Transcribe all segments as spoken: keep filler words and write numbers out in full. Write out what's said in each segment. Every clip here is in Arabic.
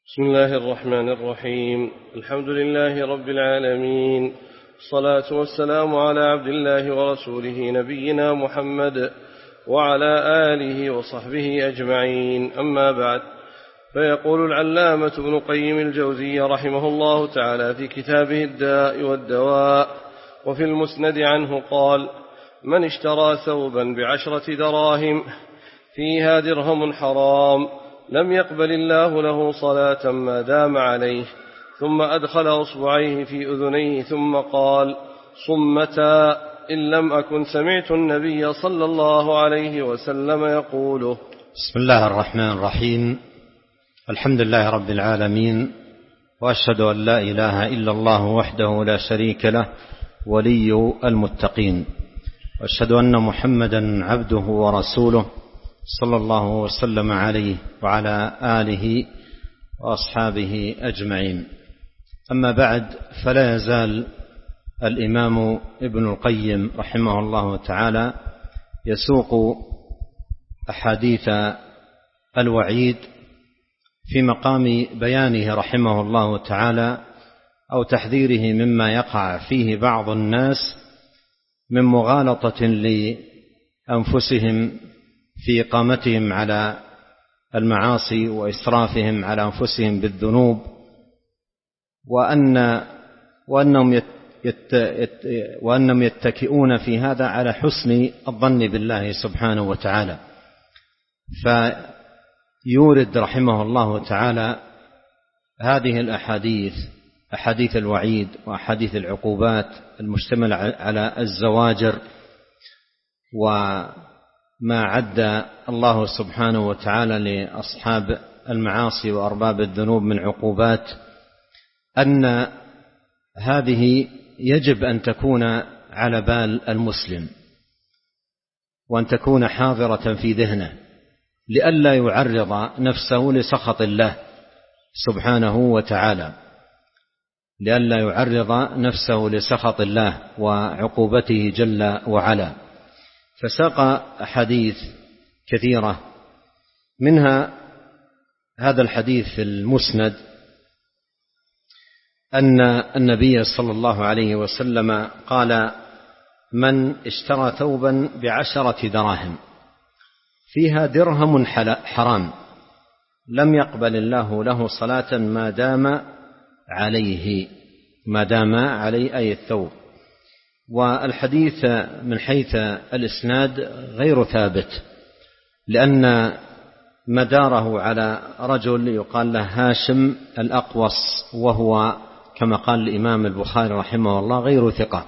بسم الله الرحمن الرحيم. الحمد لله رب العالمين، الصلاة والسلام على عبد الله ورسوله نبينا محمد وعلى آله وصحبه أجمعين، أما بعد. فيقول العلامة ابن القيم الجوزي رحمه الله تعالى في كتابه الداء والدواء وفي المسند عنه قال: من اشترى ثوبا بعشرة دراهم فيها درهم حرام لم يقبل الله له صلاة ما دام عليه، ثم أدخل أصبعيه في أذنيه ثم قال: صمتا، إن لم أكن سمعت النبي صلى الله عليه وسلم يقوله. بسم الله الرحمن الرحيم. الحمد لله رب العالمين، وأشهد أن لا إله إلا الله وحده لا شريك له ولي المتقين، وأشهد أن محمدا عبده ورسوله صلى الله وسلم عليه وعلى آله وأصحابه أجمعين. أما بعد، فلا يزال الإمام ابن القيم رحمه الله تعالى يسوق أحاديث الوعيد في مقام بيانه رحمه الله تعالى أو تحذيره مما يقع فيه بعض الناس من مغالطة لأنفسهم في إقامتهم على المعاصي وإسرافهم على أنفسهم بالذنوب، وأن وأنهم يت يت يت وأنهم يتكئون في هذا على حسن الظن بالله سبحانه وتعالى. فيورد رحمه الله تعالى هذه الأحاديث، أحاديث الوعيد وأحاديث العقوبات المشتمل على الزواجر وما عد الله سبحانه وتعالى لأصحاب المعاصي وأرباب الذنوب من عقوبات، أن هذه يجب أن تكون على بال المسلم وأن تكون حاضرة في ذهنه لئلا يعرض نفسه لسخط الله سبحانه وتعالى، لئلا يعرض نفسه لسخط الله وعقوبته جل وعلا. فساق أحاديث كثيرة، منها هذا الحديث في المسند أن النبي صلى الله عليه وسلم قال: من اشترى ثوبا بعشرة دراهم فيها درهم حرام لم يقبل الله له صلاة ما دام عليه، ما دام عليه أي الثوب. والحديث من حيث الإسناد غير ثابت، لأن مداره على رجل يقال له هاشم الأقوص، وهو كما قال الإمام البخاري رحمه الله غير ثقة،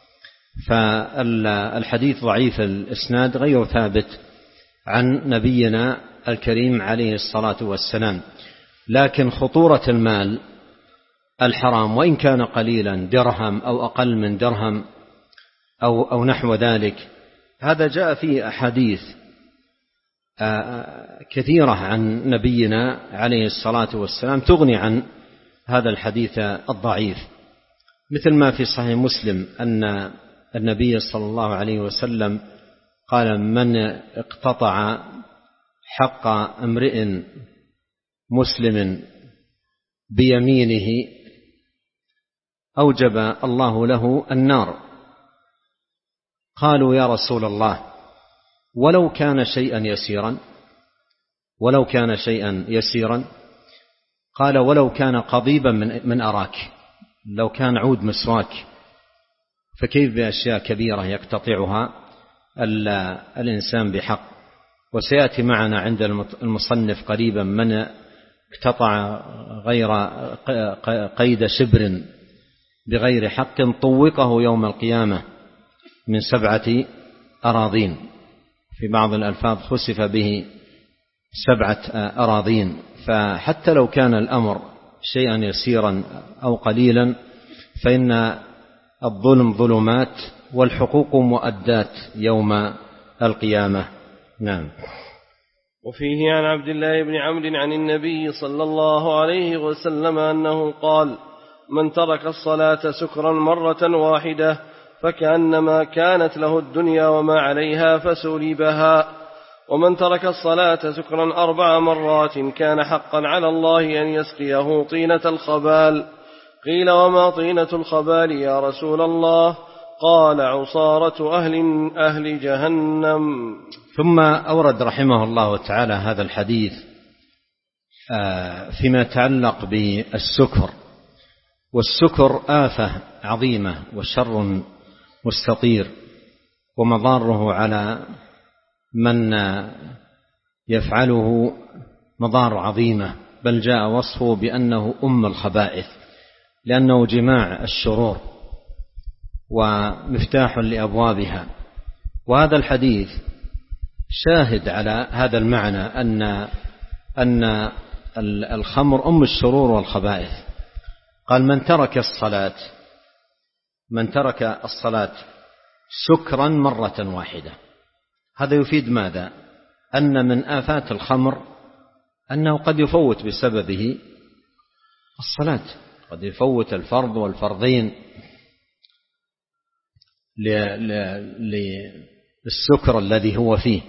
فالحديث ضعيف الإسناد غير ثابت عن نبينا الكريم عليه الصلاة والسلام. لكن خطورة المال الحرام وإن كان قليلا، درهم أو أقل من درهم أو, أو نحو ذلك، هذا جاء فيه أحاديث كثيرة عن نبينا عليه الصلاة والسلام تغني عن هذا الحديث الضعيف، مثل ما في صحيح مسلم أن النبي صلى الله عليه وسلم قال: من اقتطع حق امرئ مسلم بيمينه أوجب الله له النار. قالوا: يا رسول الله، ولو كان شيئا يسيرا ولو كان شيئا يسيرا قال: ولو كان قضيبا من, من أراك، لو كان عود مسواك، فكيف بأشياء كبيرة يقتطعها الإنسان بحق. وسيأتي معنا عند المصنف قريبا من اقتطع غير قيد شبر بغير حق طوقه يوم القيامة من سبعة أراضين، في بعض الألفاظ خسف به سبعة أراضين. فحتى لو كان الأمر شيئا يسيرا أو قليلا، فإن الظلم ظلمات والحقوق مؤدات يوم القيامة. نعم. وفيه عن عبد الله بن عمرو عن النبي صلى الله عليه وسلم أنه قال: من ترك الصلاة سكرا مرة واحدة فكأنما كانت له الدنيا وما عليها فسلبها. ومن ترك الصلاة سكرا أربع مرات كان حقا على الله أن يسقيه طينة الخبال. قيل وما طينة الخبال يا رسول الله؟ قال عصارة أهل, أهل جهنم. ثم أورد رحمه الله تعالى هذا الحديث فيما يتعلق بالسكر، والسكر آفة عظيمة وشر مستطير ومضاره على من يفعله مضار عظيمة، بل جاء وصفه بأنه أم الخبائث لأنه جماع الشرور ومفتاح لأبوابها. وهذا الحديث شاهد على هذا المعنى أن أن الخمر أم الشرور والخبائث. قال من ترك الصلاة من ترك الصلاة سكرا مرة واحدة. هذا يفيد ماذا؟ أن من آفات الخمر أنه قد يفوت بسببه الصلاة، قد يفوت الفرض والفرضين للسكر الذي هو فيه.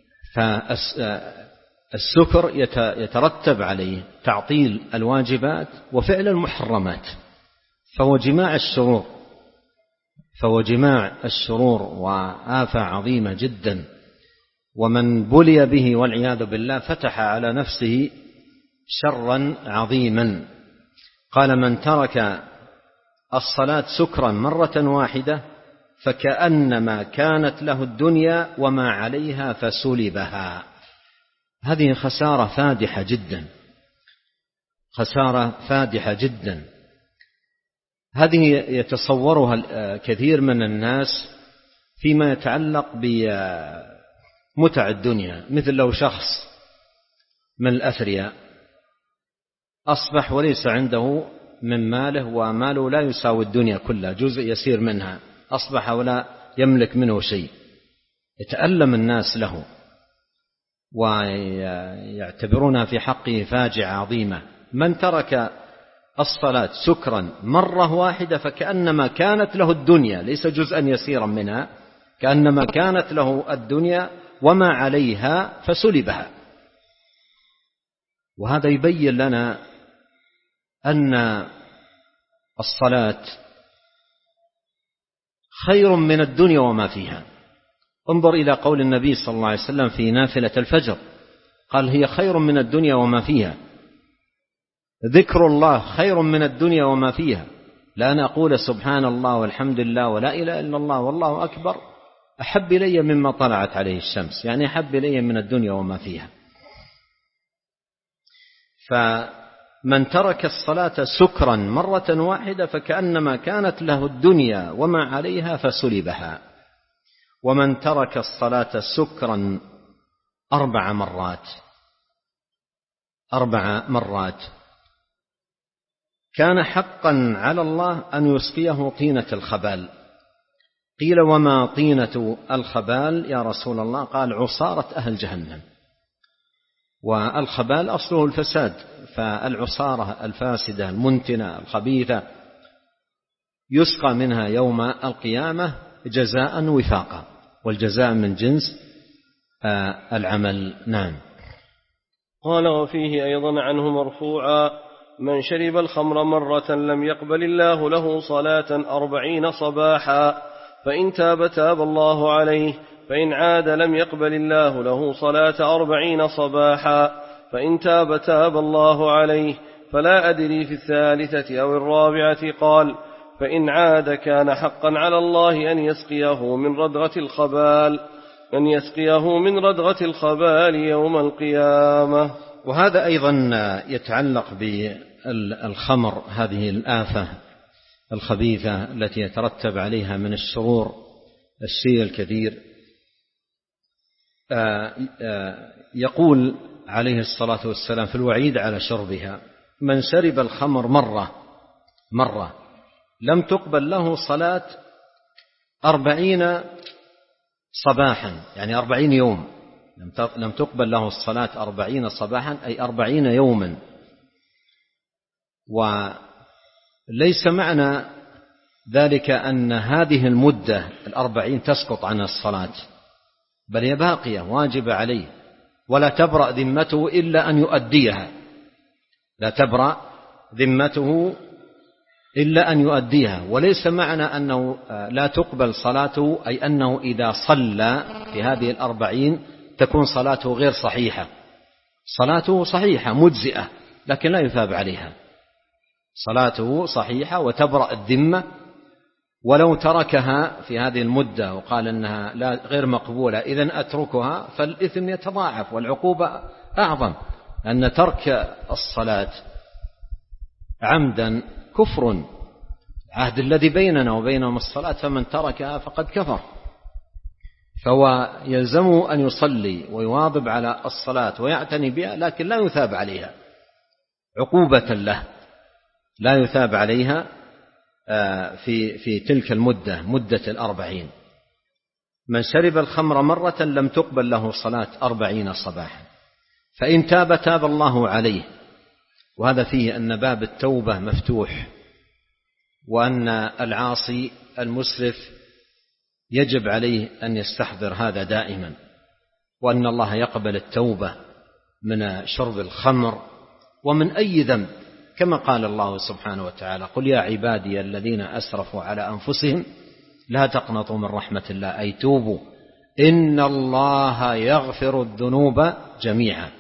فالسكر يترتب عليه تعطيل الواجبات وفعل المحرمات، فهو جماع الشرور فهو جماع الشرور وآفة عظيمة جدا. ومن بلي به والعياذ بالله فتح على نفسه شرا عظيما. قال من ترك الصلاة سكرا مرة واحدة فكأنما كانت له الدنيا وما عليها فسلبها. هذه خسارة فادحة جدا، خسارة فادحة جدا. هذه يتصورها كثير من الناس فيما يتعلق بمتع الدنيا، مثل لو شخص من الأثرياء أصبح وليس عنده من ماله وماله لا يساوي الدنيا كلها، جزء يسير منها، أصبح ولا يملك منه شيء، يتألم الناس له ويعتبرونها في حقه فاجعة عظيمة. من ترك الصلاة سكرا مرة واحدة فكأنما كانت له الدنيا، ليس جزءا يسيرا منها، كأنما كانت له الدنيا وما عليها فسلبها. وهذا يبين لنا أن الصلاة خير من الدنيا وما فيها. انظر إلى قول النبي صلى الله عليه وسلم في نافلة الفجر، قال هي خير من الدنيا وما فيها. ذكر الله خير من الدنيا وما فيها، لأن أقول سبحان الله والحمد لله ولا إله إلا الله والله أكبر أحب إلي مما طلعت عليه الشمس، يعني أحب إلي من الدنيا وما فيها. فمن ترك الصلاة سكرا مرة واحدة فكأنما كانت له الدنيا وما عليها فسلبها. ومن ترك الصلاة سكرا أربع مرات أربع مرات كان حقا على الله أن يسقيه طينة الخبال. قيل وما طينة الخبال يا رسول الله؟ قال عصارة أهل جهنم. والخبال أصله الفساد، فالعصارة الفاسدة المنتنة الخبيثة يسقى منها يوم القيامة جزاء وفاقا، والجزاء من جنس العمل. نعم. قال وفيه أيضا عنه مرفوعا من شرب الخمر مرة لم يقبل الله له صلاة أربعين صباحا، فإن تاب تاب الله عليه، فإن عاد لم يقبل الله له صلاة أربعين صباحا، فإن تاب تاب الله عليه. فلا أدري في الثالثة أو الرابعة قال فإن عاد كان حقا على الله أن يسقيه من ردغة الخبال أن يسقيه من ردغة الخبال يوم القيامة. وهذا أيضا يتعلق بالخمر، هذه الآفة الخبيثة التي يترتب عليها من الشرور الشيء الكثير. يقول عليه الصلاة والسلام في الوعيد على شربها من شرب الخمر مرة مرة لم تقبل له صلاة أربعين صباحا، يعني أربعين يوم لم تقبل له الصلاة أربعين صباحا، أي أربعين يوما. وليس معنى ذلك أن هذه المدة الأربعين تسقط عن الصلاة، بل هي باقية واجبة عليه، ولا تبرأ ذمته إلا أن يؤديها، لا تبرأ ذمته إلا أن يؤديها. وليس معنى أنه لا تقبل صلاته أي أنه إذا صلى في هذه الأربعين تكون صلاته غير صحيحة. صلاته صحيحة مجزئة لكن لا يثاب عليها، صلاته صحيحة وتبرأ الذمة. ولو تركها في هذه المدة وقال أنها لا غير مقبولة إذن أتركها، فالإثم يتضاعف والعقوبة أعظم، أن ترك الصلاة عمدا كفر. العهد الذي بيننا وبينهم الصلاة، فمن تركها فقد كفر. فهو يلزمه أن يصلي ويواظب على الصلاة ويعتني بها، لكن لا يثاب عليها عقوبة له، لا يثاب عليها في في تلك المدة، مدة الأربعين. من شرب الخمر مرة لم تقبل له صلاة أربعين صباحا، فإن تاب تاب الله عليه. وهذا فيه أن باب التوبة مفتوح، وأن العاصي المسرف يجب عليه أن يستحضر هذا دائما، وأن الله يقبل التوبة من شرب الخمر ومن أي ذنب، كما قال الله سبحانه وتعالى: قل يا عبادي الذين أسرفوا على أنفسهم لا تقنطوا من رحمة الله، أي توبوا إن الله يغفر الذنوب جميعا.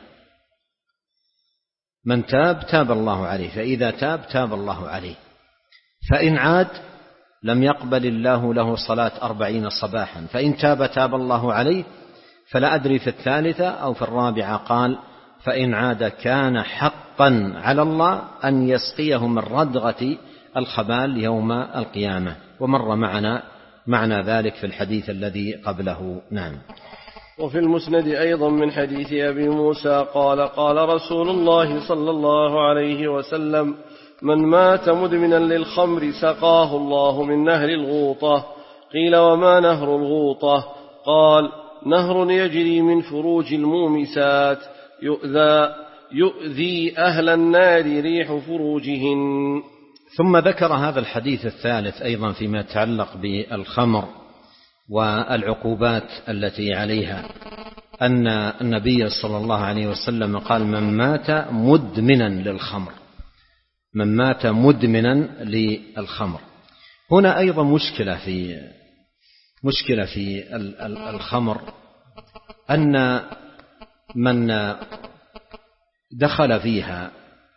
من تاب تاب الله عليه، فإذا تاب تاب الله عليه. فإن عاد لم يقبل الله له صلاة أربعين صباحا، فإن تاب تاب الله عليه. فلا أدري في الثالثة أو في الرابعة قال: فإن عاد كان حقا على الله أن يسقيه من ردغة الخبال يوم القيامة. ومر معنا معنى ذلك في الحديث الذي قبله. نعم. وفي المسند أيضا من حديث أبي موسى قال: قال رسول الله صلى الله عليه وسلم: من مات مدمنا للخمر سقاه الله من نهر الغوطة. قيل: وما نهر الغوطة؟ قال: نهر يجري من فروج المومسات يؤذى, يؤذي أهل النار ريح فروجهن. ثم ذكر هذا الحديث الثالث أيضا فيما يتعلق بالخمر والعقوبات التي عليها، أن النبي صلى الله عليه وسلم قال: من مات مدمنا للخمر، من مات مدمنا للخمر. هنا أيضا مشكلة في مشكلة في الخمر، أن من دخل فيها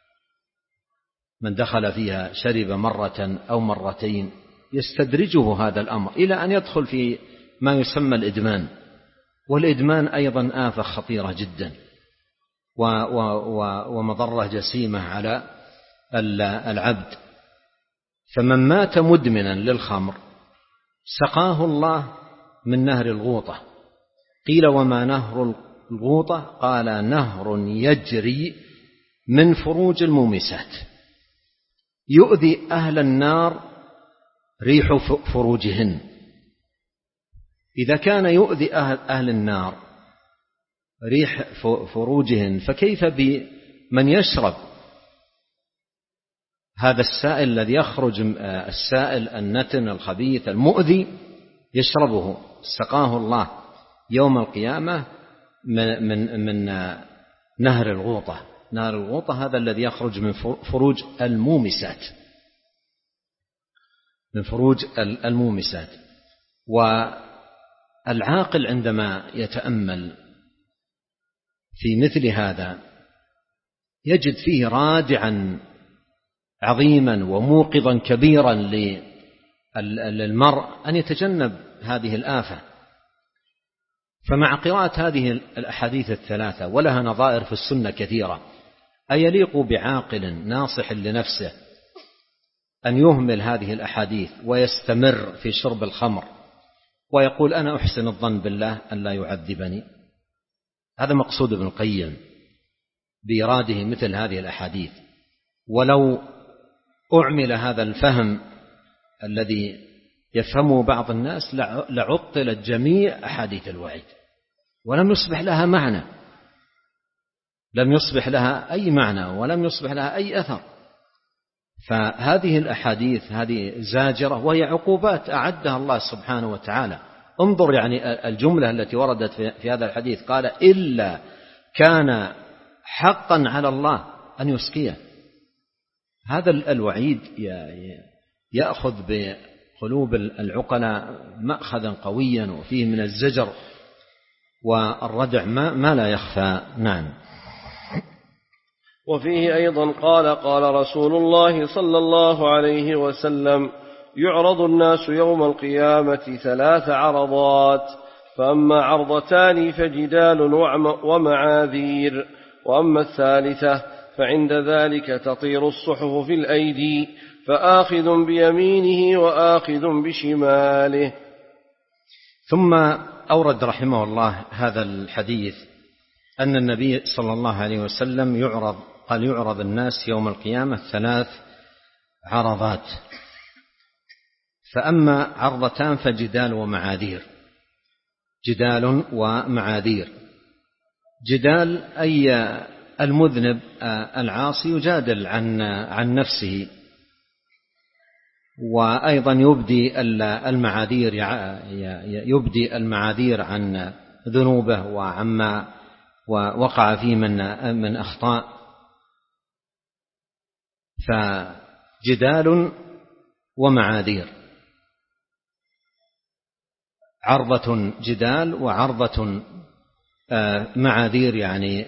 من دخل فيها شرب مرة أو مرتين يستدرجه هذا الأمر إلى أن يدخل في ما يسمى الإدمان. والإدمان أيضا آفة خطيرة جدا ومضرة جسيمة على العبد. فمن مات مدمنا للخمر سقاه الله من نهر الغوطة. قيل: وما نهر الغوطة؟ قال: نهر يجري من فروج المومسات يؤذي أهل النار ريح فروجهن. إذا كان يؤذي أهل, أهل النار ريح فروجهن، فكيف بمن يشرب هذا السائل الذي يخرج، السائل النتن الخبيث المؤذي يشربه؟ سقاه الله يوم القيامة من, من, من نهر الغوطة. نهر الغوطة هذا الذي يخرج من فروج المومسات، من فروج المومسات. والعاقل عندما يتأمل في مثل هذا يجد فيه رادعا عظيما وموقظا كبيرا للمرء أن يتجنب هذه الآفة. فمع قراءة هذه الأحاديث الثلاثة ولها نظائر في السنة كثيرة، أيليق بعاقل ناصح لنفسه أن يهمل هذه الأحاديث ويستمر في شرب الخمر ويقول: أنا أحسن الظن بالله أن لا يعذبني؟ هذا مقصود ابن القيم بإراده مثل هذه الأحاديث. ولو أعمل هذا الفهم الذي يفهمه بعض الناس لعطلت جميع أحاديث الوعيد ولم يصبح لها معنى، لم يصبح لها أي معنى ولم يصبح لها أي أثر. فهذه الأحاديث هذه زاجرة وهي عقوبات أعدها الله سبحانه وتعالى. انظر يعني الجملة التي وردت في هذا الحديث، قال: إلا كان حقا على الله أن يسقيه. هذا الوعيد يأخذ بقلوب العقلاء مأخذا قويا، وفيه من الزجر والردع ما, ما لا يخفى. نعم. وفيه أيضا قال قال رسول الله صلى الله عليه وسلم: يعرض الناس يوم القيامة ثلاث عرضات، فأما عرضتان فجدال ومعاذير، وأما الثالثة فعند ذلك تطير الصحف في الأيدي، فآخذ بيمينه وآخذ بشماله. ثم أورد رحمه الله هذا الحديث أن النبي صلى الله عليه وسلم يعرض قال يعرض الناس يوم القيامة ثلاث عرضات، فأما عرضتان فجدال ومعاذير. جدال ومعاذير. جدال أي المذنب العاصي يجادل عن عن نفسه، وأيضا يبدي المعاذير يبدي المعاذير عن ذنوبه وعما وقع فيه من من أخطاء. فجدال ومعاذير، عرضة جدال وعرضة معاذير، يعني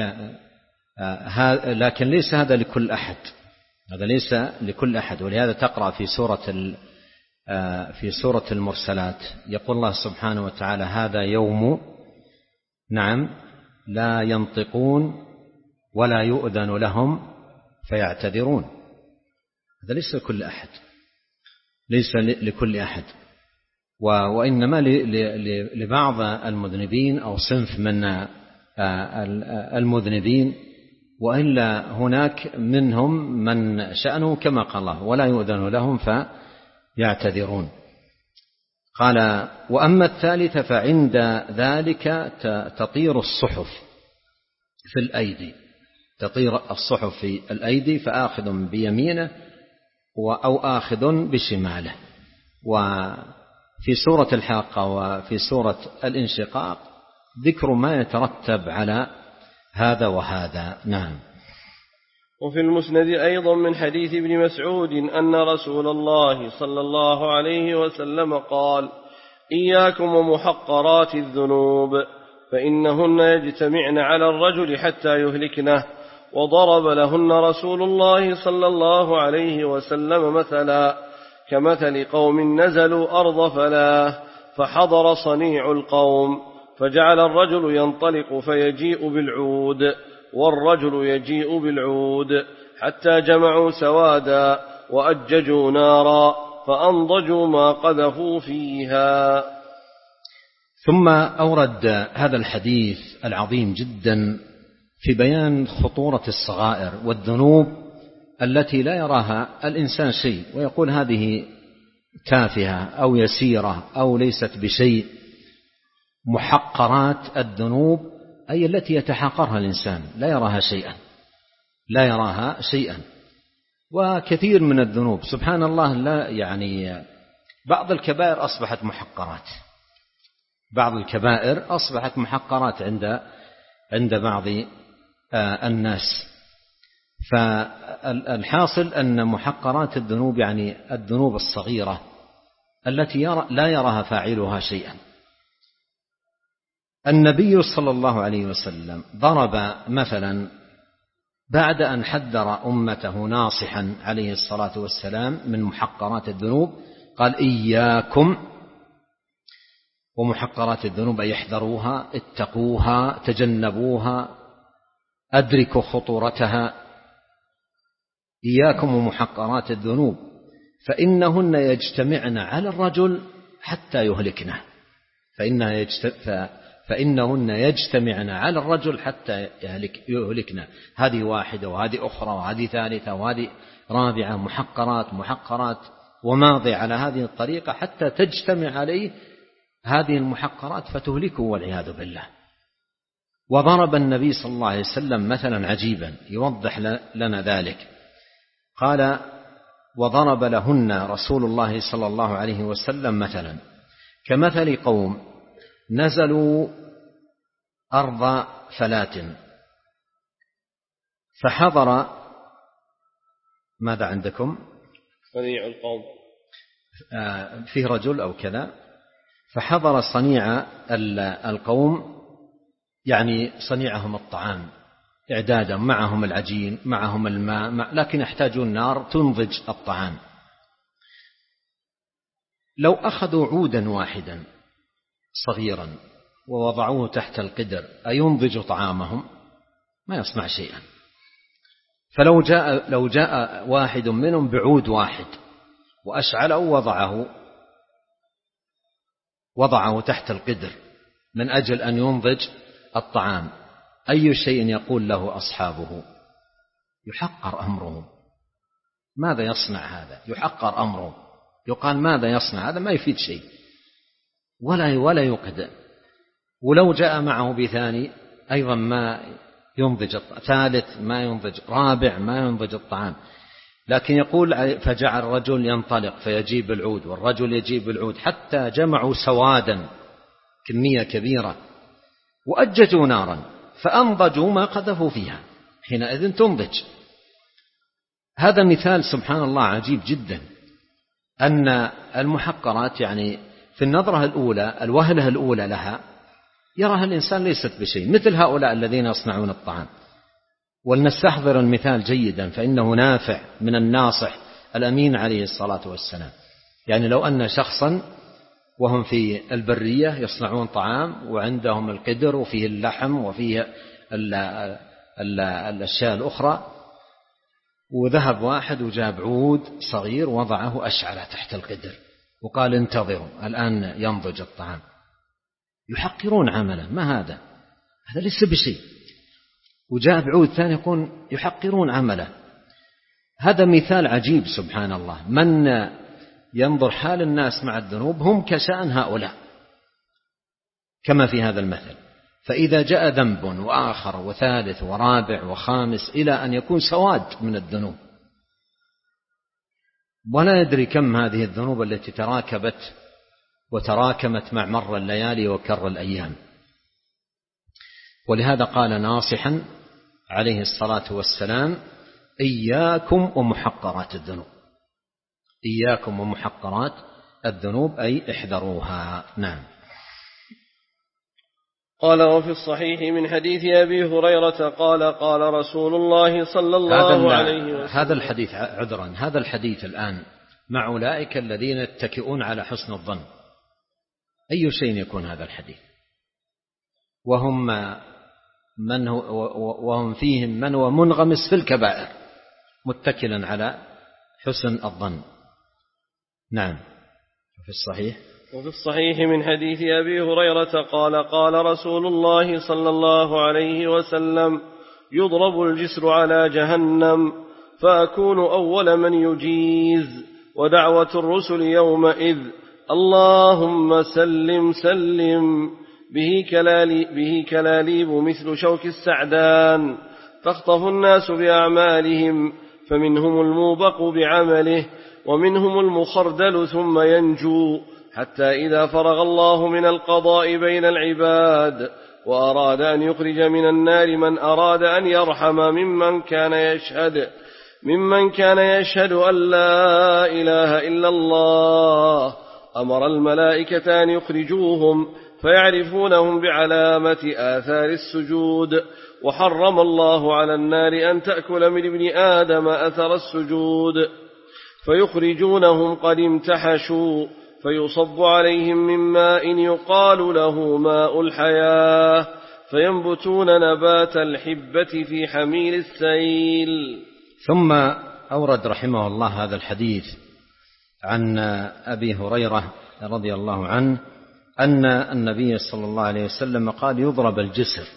لكن ليس هذا لكل أحد، هذا ليس لكل أحد. ولهذا تقرأ في سورة في سورة المرسلات يقول الله سبحانه وتعالى: هذا يوم نعم لا ينطقون ولا يؤذن لهم فيعتذرون. هذا ليس لكل أحد، ليس لكل أحد، وإنما لبعض المذنبين أو صنف من المذنبين، وإلا هناك منهم من شأنه كما قال الله: ولا يؤذن لهم فيعتذرون. قال: وأما الثالثة فعند ذلك تطير الصحف في الأيدي، تطير الصحف في الأيدي، فآخذ بيمينه أو آخذ بشماله. وفي سورة الحاقة وفي سورة الانشقاق ذكر ما يترتب على هذا وهذا. نعم. وفي المسند أيضا من حديث ابن مسعود أن رسول الله صلى الله عليه وسلم قال: إياكم ومحقرات الذنوب فإنهن يجتمعن على الرجل حتى يهلكنه. وضرب لهن رسول الله صلى الله عليه وسلم مثلا كمثل قوم نزلوا أرض فلاه، فحضر صنيع القوم، فجعل الرجل ينطلق فيجيء بالعود والرجل يجيء بالعود حتى جمعوا سوادا وأججوا نارا فأنضجوا ما قذفوا فيها. ثم أورد هذا الحديث العظيم جدا في بيان خطورة الصغائر والذنوب التي لا يراها الإنسان شيء، ويقول هذه تافهة أو يسيرة أو ليست بشيء. محقرات الذنوب أي التي يتحقرها الإنسان، لا يراها شيئا، لا يراها شيئا. وكثير من الذنوب سبحان الله، لا يعني بعض الكبائر أصبحت محقرات، بعض الكبائر أصبحت محقرات عند عند بعض الناس. فالحاصل أن محقرات الذنوب يعني الذنوب الصغيرة التي يرى لا يراها فاعلها شيئا. النبي صلى الله عليه وسلم ضرب مثلا بعد أن حذر أمته ناصحا عليه الصلاة والسلام من محقرات الذنوب، قال: إياكم ومحقرات الذنوب، أي احذروها، اتقوها، تجنبوها، أدركوا خطورتها. إياكم ومحقرات الذنوب فإنهن يجتمعن على الرجل حتى يهلكنه، فإنها يجتمع فإنهن يجتمعن على الرجل حتى يهلكنا. هذه واحدة وهذه أخرى وهذه ثالثة وهذه رابعة، محقرات محقرات وماضي على هذه الطريقة حتى تجتمع عليه هذه المحقرات فتهلكه والعياذ بالله. وضرب النبي صلى الله عليه وسلم مثلا عجيبا يوضح لنا ذلك، قال: وضرب لهن رسول الله صلى الله عليه وسلم مثلا كمثل قوم نزلوا أرض فلاة فحضر، ماذا عندكم؟ صنيع القوم، فيه رجل أو كذا، فحضر صنيع القوم، يعني صنيعهم الطعام إعدادا، معهم العجين معهم الماء، لكن يحتاجون نار تنضج الطعام. لو أخذوا عودا واحدا صغيرا ووضعوه تحت القدر أينضج طعامهم؟ ما يصنع شيئا. فلو جاء لو جاء واحد منهم بعود واحد وأشعله ووضعه وضعه تحت القدر من أجل أن ينضج الطعام، أي شيء يقول له أصحابه؟ يحقر أمره. ماذا يصنع هذا؟ يحقر أمره، يقال ماذا يصنع هذا؟ ما يفيد شيء ولا ولا يقدر. ولو جاء معه بثاني أيضا ما ينضج، ثالث ما ينضج، رابع ما ينضج الطعام. لكن يقول فجعل الرجل ينطلق فيجيب العود والرجل يجيب العود حتى جمعوا سوادا كمية كبيرة وأججوا نارا فأنضجوا ما قذفوا فيها، حينئذ تنضج. هذا مثال سبحان الله عجيب جدا، أن المحقرات يعني في النظرة الأولى الوهلة الأولى لها يراها الإنسان ليست بشيء، مثل هؤلاء الذين يصنعون الطعام. ولنستحضر المثال جيدا فإنه نافع من الناصح الأمين عليه الصلاة والسلام. يعني لو أن شخصا وهم في البرية يصنعون طعام وعندهم القدر وفيه اللحم وفيه الأشياء الأخرى، وذهب واحد وجاب عود صغير وضعه أشعله تحت القدر وقال انتظروا الآن ينضج الطعام، يحقرون عمله. ما هذا؟ هذا ليس بشيء. وجاء بعود ثاني يكون يحقرون عمله. هذا مثال عجيب سبحان الله. من ينظر حال الناس مع الذنوب هم كشأن هؤلاء كما في هذا المثل. فإذا جاء ذنب وآخر وثالث ورابع وخامس إلى أن يكون سواد من الذنوب، ولا يدري كم هذه الذنوب التي تراكبت وتراكمت مع مر الليالي وكر الأيام. ولهذا قال ناصحا عليه الصلاة والسلام إياكم ومحقرات الذنوب، إياكم ومحقرات الذنوب أي احذروها. نعم. قال وفي الصحيح من حديث أبي هريرة قال قال رسول الله صلى الله عليه وسلم. هذا الحديث عذرا هذا الحديث الآن مع أولئك الذين يتكئون على حسن الظن، أي شيء يكون هذا الحديث؟ وهم من هو وهم فيهم من هو منغمس في الكبائر متكلا على حسن الظن. نعم. في الصحيح وفي الصحيح من حديث أبي هريرة قال قال رسول الله صلى الله عليه وسلم يضرب الجسر على جهنم فأكون أول من يجيز، ودعوة الرسل يومئذ اللهم سلم سلم، به, كلالي به كلاليب مثل شوك السعدان، فاخطف الناس بأعمالهم، فمنهم الموبق بعمله ومنهم المخردل ثم ينجو، حتى إذا فرغ الله من القضاء بين العباد وأراد أن يخرج من النار من أراد أن يرحم ممن كان يشهد ممن كان يشهد أن لا إله إلا الله، أمر الملائكة أن يخرجوهم فيعرفونهم بعلامة آثار السجود، وحرم الله على النار أن تأكل من ابن آدم أثر السجود، فيخرجونهم قد امتحشوا، فيصب عليهم من ماء يقال له ماء الحياة، فينبتون نبات الحبة في حميل السيل. ثم أورد رحمه الله هذا الحديث عن أبي هريرة رضي الله عنه أن النبي صلى الله عليه وسلم قال يضرب الجسر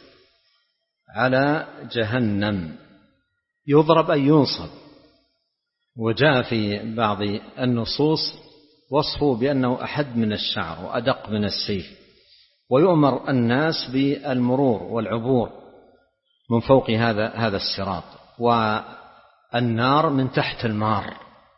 على جهنم، يضرب أي ينصب. وجاء في بعض النصوص وصفه بأنه أحد من الشعر وأدق من السيف، ويؤمر الناس بالمرور والعبور من فوق هذا هذا الصراط. والنار من تحت المار،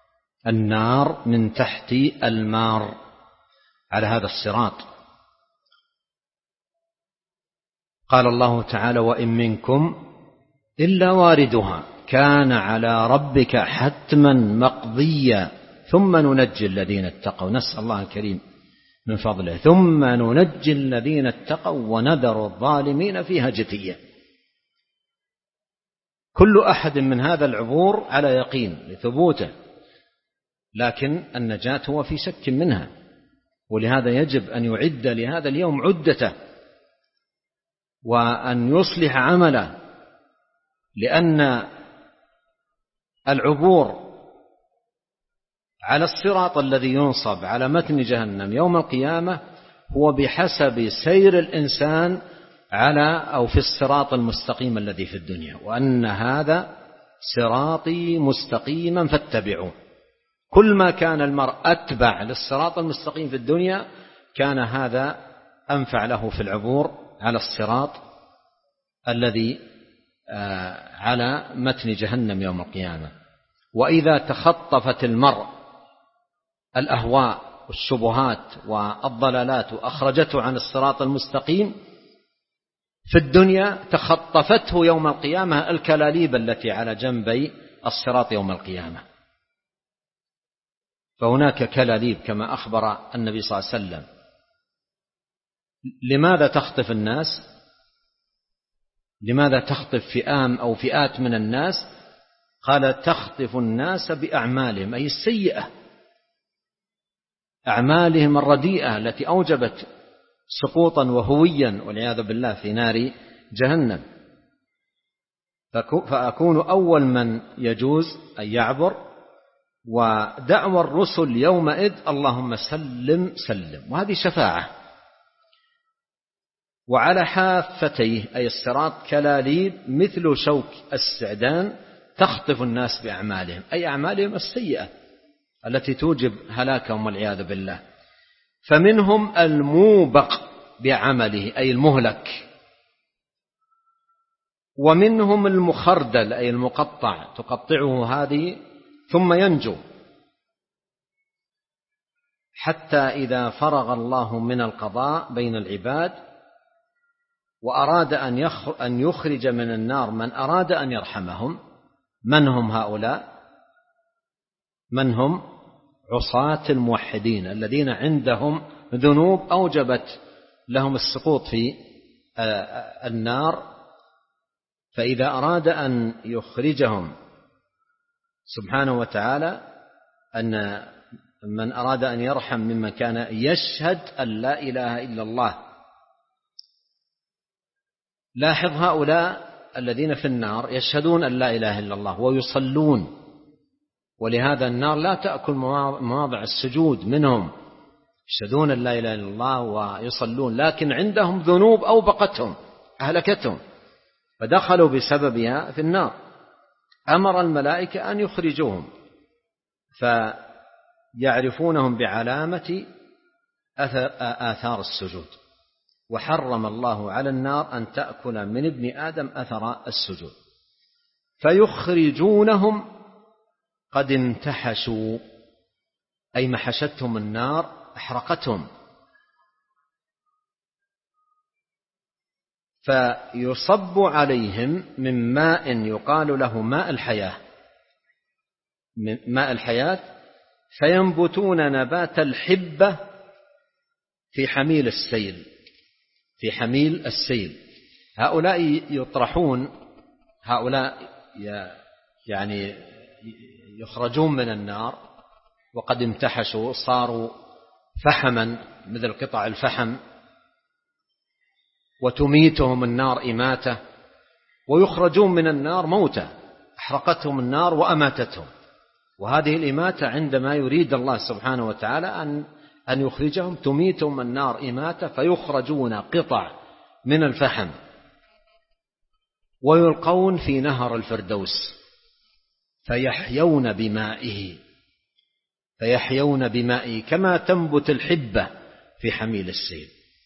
النار من تحت المار على هذا الصراط. قال الله تعالى: وإن منكم إلا واردها كان على ربك حتما مقضيا ثم ننجي الذين اتقوا. نسأل الله الكريم من فضله. ثم ننجي الذين اتقوا ونذر الظالمين فيها جثيا. كل أحد من هذا العبور على يقين لثبوته، لكن النجاة هو في شك منها، ولهذا يجب أن يعد لهذا اليوم عدته وأن يصلح عمله، لأن العبور على الصراط الذي ينصب على متن جهنم يوم القيامة هو بحسب سير الإنسان على أو في الصراط المستقيم الذي في الدنيا، وأن هذا صراطي مستقيما فاتبعوه. كل ما كان المرء أتبع للصراط المستقيم في الدنيا كان هذا أنفع له في العبور على الصراط الذي على متن جهنم يوم القيامة. وإذا تخطفت المرء الأهواء والشبهات والضلالات وأخرجته عن الصراط المستقيم في الدنيا، تخطفته يوم القيامة الكلاليب التي على جنبي الصراط يوم القيامة. فهناك كلاليب كما أخبر النبي صلى الله عليه وسلم. لماذا تخطف الناس؟ لماذا تخطف فئام أو فئات من الناس؟ قال: تخطف الناس بأعمالهم، أي السيئة، أعمالهم الرديئة التي أوجبت سقوطا وهويا والعياذ بالله في نار جهنم. فأكون أول من يجوز أن يعبر، ودعوى الرسل يومئذ: اللهم سلم سلم. وهذه شفاعة. وعلى حافتيه أي الصراط كلاليب مثل شوك السعدان تخطف الناس بأعمالهم، أي أعمالهم السيئة التي توجب هلاكهم والعياذ بالله. فمنهم الموبق بعمله أي المهلك، ومنهم المخردل أي المقطع، تقطعه هذه ثم ينجو، حتى إذا فرغ الله من القضاء بين العباد وأراد أن يخرج من النار من أراد أن يرحمهم. من هم هؤلاء؟ من هم؟ عصاة الموحدين الذين عندهم ذنوب أوجبت لهم السقوط في النار. فإذا أراد أن يخرجهم سبحانه وتعالى، أن من أراد أن يرحم ممن كان يشهد أن لا إله إلا الله. لاحظ هؤلاء الذين في النار يشهدون أن لا إله إلا الله ويصلون، ولهذا النار لا تأكل مواضع السجود منهم، يشهدون أن لا إله إلا الله ويصلون، لكن عندهم ذنوب أوبقتهم أهلكتهم فدخلوا بسببها في النار. أمر الملائكة أن يخرجوهم، فيعرفونهم بعلامة آثار السجود. وحرم الله على النار أن تأكل من ابن آدم أثر السجود. فيخرجونهم قد انتحشوا، أي محشتهم النار أحرقتهم. فيصب عليهم من ماء يقال له ماء الحياة، من ماء الحياة، فينبتون نبات الحبة في حميل السيل، في حميل السيل. هؤلاء يطرحون، هؤلاء يعني يخرجون من النار وقد امتحشوا، صاروا فحما مثل قطع الفحم، وتميتهم النار إماتة، ويخرجون من النار موتى أحرقتهم النار وأماتتهم. وهذه الإماتة عندما يريد الله سبحانه وتعالى أن أن يخرجهم تميتهم النار إماتة، فيخرجون قطع من الفحم ويلقون في نهر الفردوس فيحيون بمائه، فيحيون بمائه كما تنبت الحبة في حميل السيل.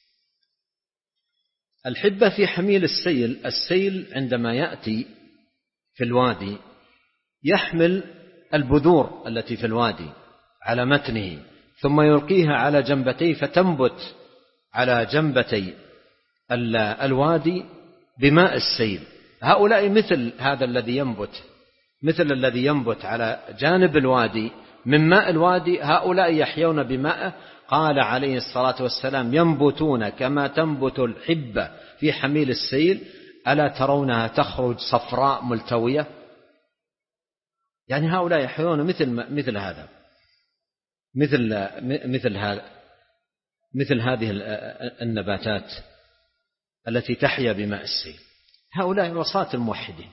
الحبة في حميل السيل، السيل عندما يأتي في الوادي يحمل البذور التي في الوادي على متنه، ثم يلقيها على جنبتيه فتنبت على جنبتي الوادي بماء السيل. هؤلاء مثل هذا الذي ينبت مثل الذي ينبت على جانب الوادي من ماء الوادي، هؤلاء يحيون بماءه. قال عليه الصلاة والسلام: ينبتون كما تنبت الحبة في حميل السيل، ألا ترونها تخرج صفراء ملتوية؟ يعني هؤلاء يحيون مثل مثل هذا مثل مثل هذا مثل هذه النباتات التي تحيا بماء السيل. هؤلاء وصاة الموحدين.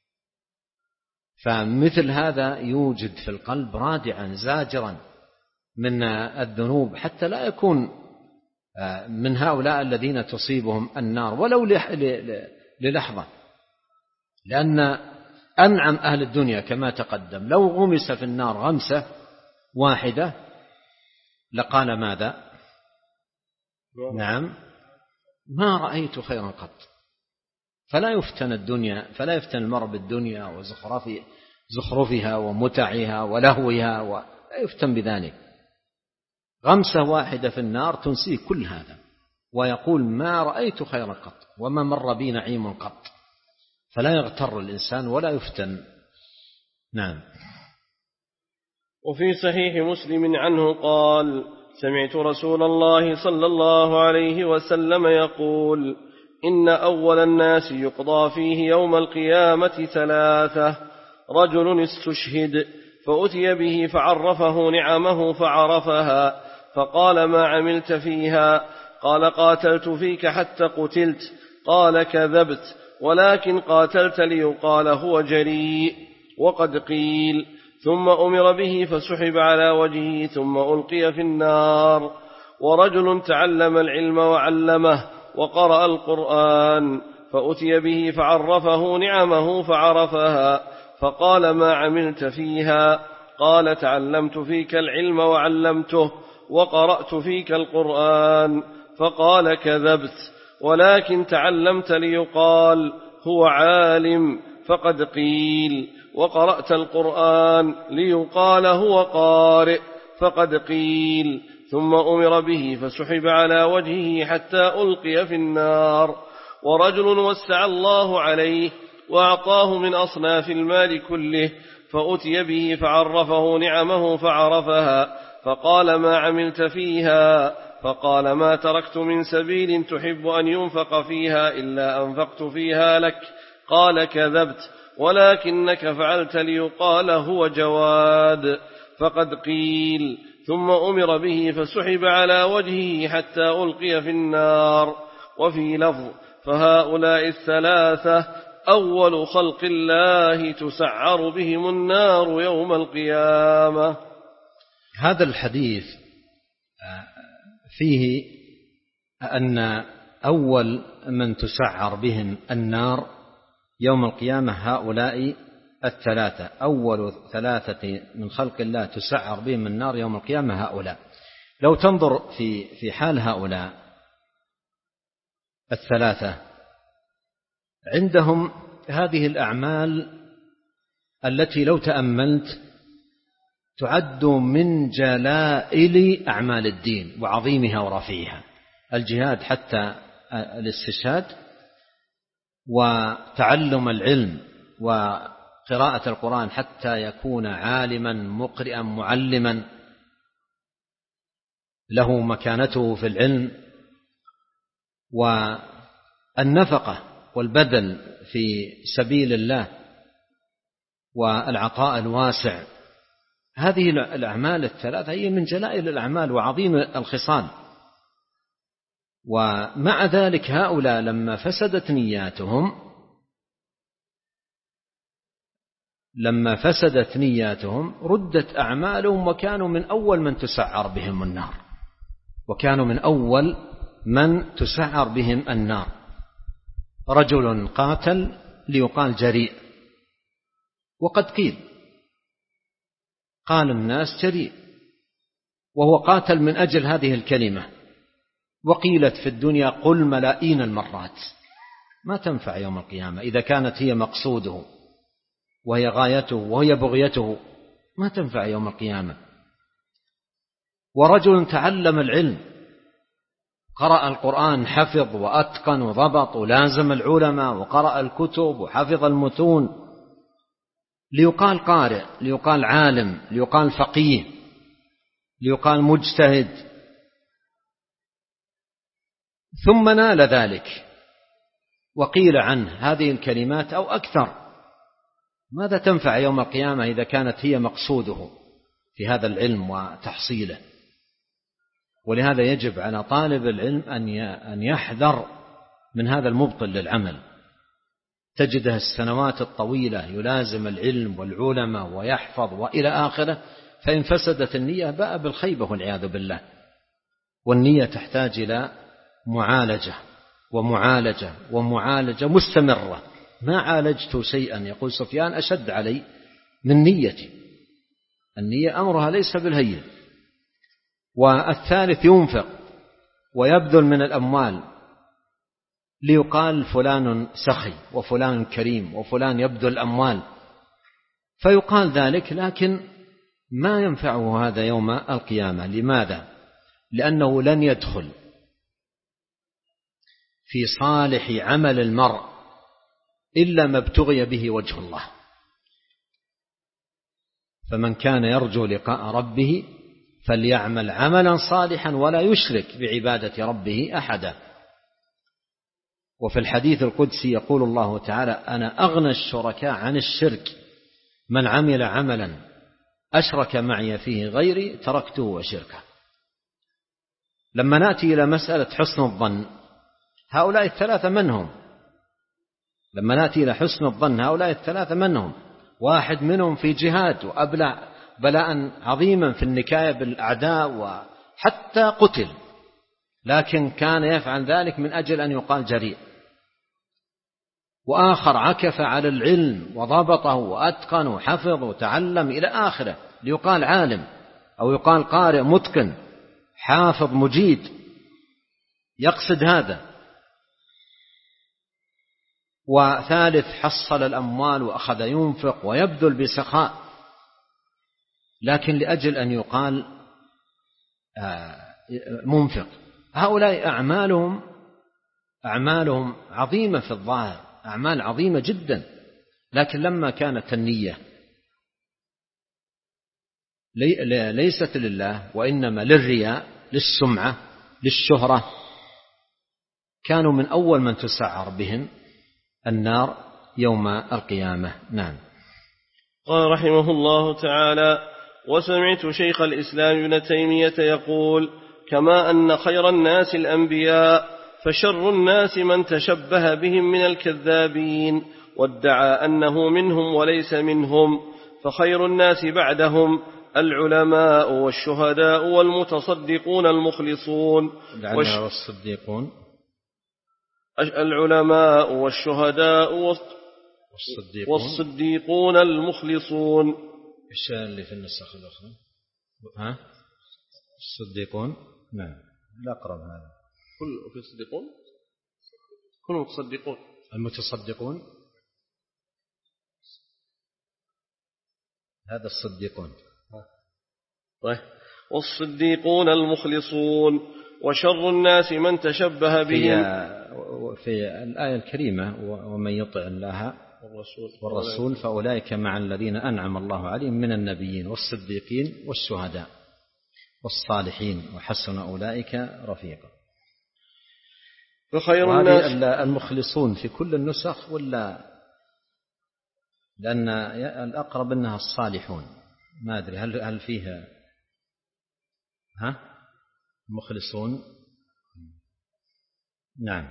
فمثل هذا يوجد في القلب رادعا زاجرا من الذنوب، حتى لا يكون من هؤلاء الذين تصيبهم النار ولو للحظة. لأن أنعم أهل الدنيا كما تقدم لو غمس في النار غمسة واحدة لقال ماذا؟ نعم، ما رأيت خيرا قط. فلا يفتن الدنيا فلا يفتن المرء بالدنيا وزخرفها ومتعها ولهوها، ولا يفتن بذلك. غمسة واحدة في النار تنسيه كل هذا، ويقول: ما رأيت خيرا قط وما مر بي نعيم قط. فلا يغتر الإنسان ولا يفتن. نعم. وفي صحيح مسلم عنه قال: سمعت رسول الله صلى الله عليه وسلم يقول: إن أول الناس يقضى فيه يوم القيامة ثلاثة: رجل استشهد فأتي به فعرفه نعمه فعرفها، فقال: ما عملت فيها؟ قال: قاتلت فيك حتى قتلت. قال: كذبت، ولكن قاتلت ليقال هو جريء. وقد قيل. ثم أمر به فسحب على وجهه ثم ألقي في النار. ورجل تعلم العلم وعلمه وقرأ القرآن فأتي به فعرفه نعمه فعرفها، فقال: ما عملت فيها؟ قال: تعلمت فيك العلم وعلمته وقرأت فيك القرآن. فقال: كذبت، ولكن تعلمت ليقال هو عالم. فقد قيل. وقرأت القرآن ليقال هو قارئ. فقد قيل. ثم أمر به فسحب على وجهه حتى ألقي في النار. ورجل وسع الله عليه وأعطاه من أصناف المال كله فأتي به فعرفه نعمه فعرفها، فقال: ما عملت فيها؟ فقال: ما تركت من سبيل تحب أن ينفق فيها إلا أنفقت فيها لك. قال: كذبت، ولكنك فعلت ليقال هو جواد. فقد قيل. ثم أمر به فسحب على وجهه حتى ألقي في النار. وفي لفظ: فهؤلاء الثلاثة أول خلق الله تسعر بهم النار يوم القيامة. هذا الحديث فيه أن أول من تسعر بهم النار يوم القيامة هؤلاء الثلاثة. أول ثلاثة من خلق الله تسعر بهم النار يوم القيامة هؤلاء. لو تنظر في في حال هؤلاء الثلاثة، عندهم هذه الأعمال التي لو تأملت تعد من جلائل أعمال الدين وعظيمها ورفيعها: الجهاد حتى الاستشهاد، وتعلم العلم وقراءة القرآن حتى يكون عالما مقرئا معلما له مكانته في العلم، والنفقة والبذل في سبيل الله والعطاء الواسع. هذه الأعمال الثلاثة هي من جلائل الأعمال وعظيم الخصال. ومع ذلك هؤلاء لما فسدت نياتهم لما فسدت نياتهم ردت أعمالهم، وكانوا من أول من تسعر بهم النار وكانوا من أول من تسعر بهم النار. رجل قاتل ليقال جريء، وقد قيل قال الناس جريء وهو قاتل من أجل هذه الكلمة، وقيلت في الدنيا قل ملايين المرات. ما تنفع يوم القيامة إذا كانت هي مقصوده وهي غايته وهي بغيته، ما تنفع يوم القيامة. ورجل تعلم العلم، قرأ القرآن حفظ وأتقن وضبط ولازم العلماء وقرأ الكتب وحفظ المتون، ليقال قارئ، ليقال عالم، ليقال فقيه، ليقال مجتهد، ثم نال ذلك وقيل عنه هذه الكلمات أو أكثر، ماذا تنفع يوم القيامة إذا كانت هي مقصوده في هذا العلم وتحصيله؟ ولهذا يجب على طالب العلم أن يحذر من هذا المبطل للعمل. تجده السنوات الطويلة يلازم العلم والعلماء ويحفظ وإلى آخره، فإن فسدت النية باء بالخيبة والعياذ بالله. والنية تحتاج إلى معالجة ومعالجة ومعالجة مستمرة. ما عالجت شيئا يقول سفيان أشد علي من نيتي. النية أمرها ليس بالهين. والثالث ينفق ويبذل من الأموال ليقال فلان سخي وفلان كريم وفلان يبذل الأموال، فيقال ذلك، لكن ما ينفعه هذا يوم القيامة. لماذا؟ لأنه لن يدخل في صالح عمل المرء إلا ما ابتغي به وجه الله. فمن كان يرجو لقاء ربه فليعمل عملا صالحا ولا يشرك بعبادة ربه أحدا. وفي الحديث القدسي يقول الله تعالى: أنا أغنى الشركاء عن الشرك، من عمل عملا أشرك معي فيه غيري تركته وشركه. لما نأتي إلى مسألة حسن الظن، هؤلاء الثلاثة منهم لما نأتي إلى حسن الظن هؤلاء الثلاثة منهم واحد منهم في جهاد وأبلع بلاء عظيما في النكاية بالأعداء وحتى قتل، لكن كان يفعل ذلك من أجل أن يقال جريء. وآخر عكف على العلم وضبطه وأتقن وحفظ وتعلم إلى آخره ليقال عالم، أو يقال قارئ متقن حافظ مجيد، يقصد هذا. وثالث حصل الأموال وأخذ ينفق ويبذل بسخاء، لكن لأجل أن يقال منفق. هؤلاء أعمالهم أعمالهم عظيمة في الظاهر، أعمال عظيمة جدا، لكن لما كانت النية ليست لله وإنما للرياء، للسمعة، للشهرة، كانوا من أول من تسعر بهم النار يوم القيامة. نعم. قال رحمه الله تعالى: وسمعت شيخ الإسلام ابن تيمية يقول: كما أن خير الناس الأنبياء، فشر الناس من تشبه بهم من الكذابين وادعى أنه منهم وليس منهم، فخير الناس بعدهم العلماء والشهداء والمتصدقون المخلصون والصديقون العلماء والشهداء والصديقون, والصديقون المخلصون. إيش اللي في النسخ الأخرى؟ ها؟ الصديقون. نعم، الأقرب هذا. كل في الصديقون، كل متصدقون، المتصدقون، هذا الصديقون. طيب. والصديقون المخلصون، وشر الناس من تشبه بهم. في, في الآية الكريمة: ومن يطع الله والرسول, والرسول فأولئك مع الذين أنعم الله عليهم من النبيين والصديقين والشهداء والصالحين وحسن أولئك رفيقا. فخير الناس المخلصون في كل النسخ، ولا لأن الأقرب أنها الصالحون؟ ما أدري هل هل فيها ها مخلصون. نعم.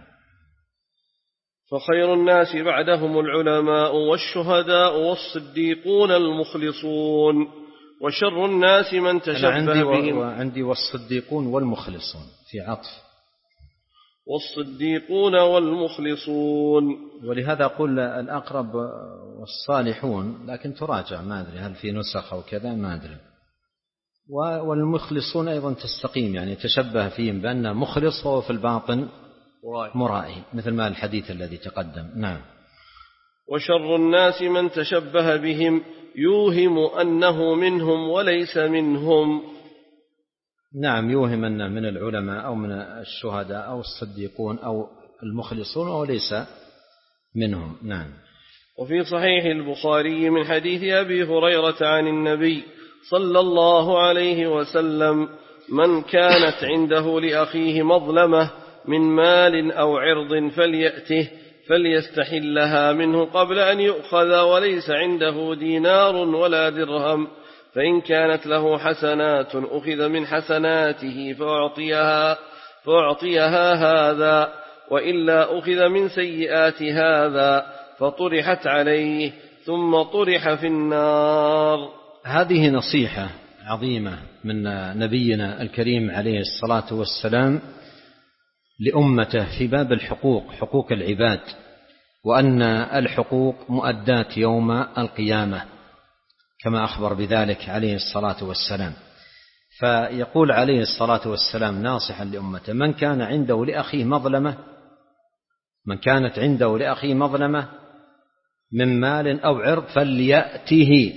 فخير الناس بعدهم العلماء والشهداء والصديقون المخلصون، وشر الناس من تشبه عندي بهم. وعندي والصديقون والمخلصون في عطف والصديقون والمخلصون، ولهذا أقول الأقرب والصالحون، لكن تراجع، ما أدري هل في نسخ أو كذا، ما أدري. والمخلصون أيضا تستقيم، يعني تشبه فيهم بأنه مخلص وهو في الباطن مرائي، مثل ما الحديث الذي تقدم. نعم. وشر الناس من تشبه بهم يوهم أنه منهم وليس منهم. نعم، يوهم أن من العلماء أو من الشهداء أو الصديقون أو المخلصون أو ليس منهم. نعم. وفي صحيح البخاري من حديث أبي هريرة عن النبي صلى الله عليه وسلم: من كانت عنده لأخيه مظلمة من مال أو عرض فليأته فليستحلها منه قبل أن يؤخذ وليس عنده دينار ولا درهم، فإن كانت له حسنات أخذ من حسناته فأعطيها, فأعطيها هذا، وإلا أخذ من سيئات هذا فطرحت عليه ثم طرح في النار. هذه نصيحة عظيمة من نبينا الكريم عليه الصلاة والسلام لأمته في باب الحقوق، حقوق العباد، وأن الحقوق مؤداة يوم القيامة كما أخبر بذلك عليه الصلاة والسلام. فيقول عليه الصلاة والسلام ناصحا لأمته: من كان عنده لأخيه مظلمة من كانت عنده لأخيه مظلمة من مال أو عرض فليأته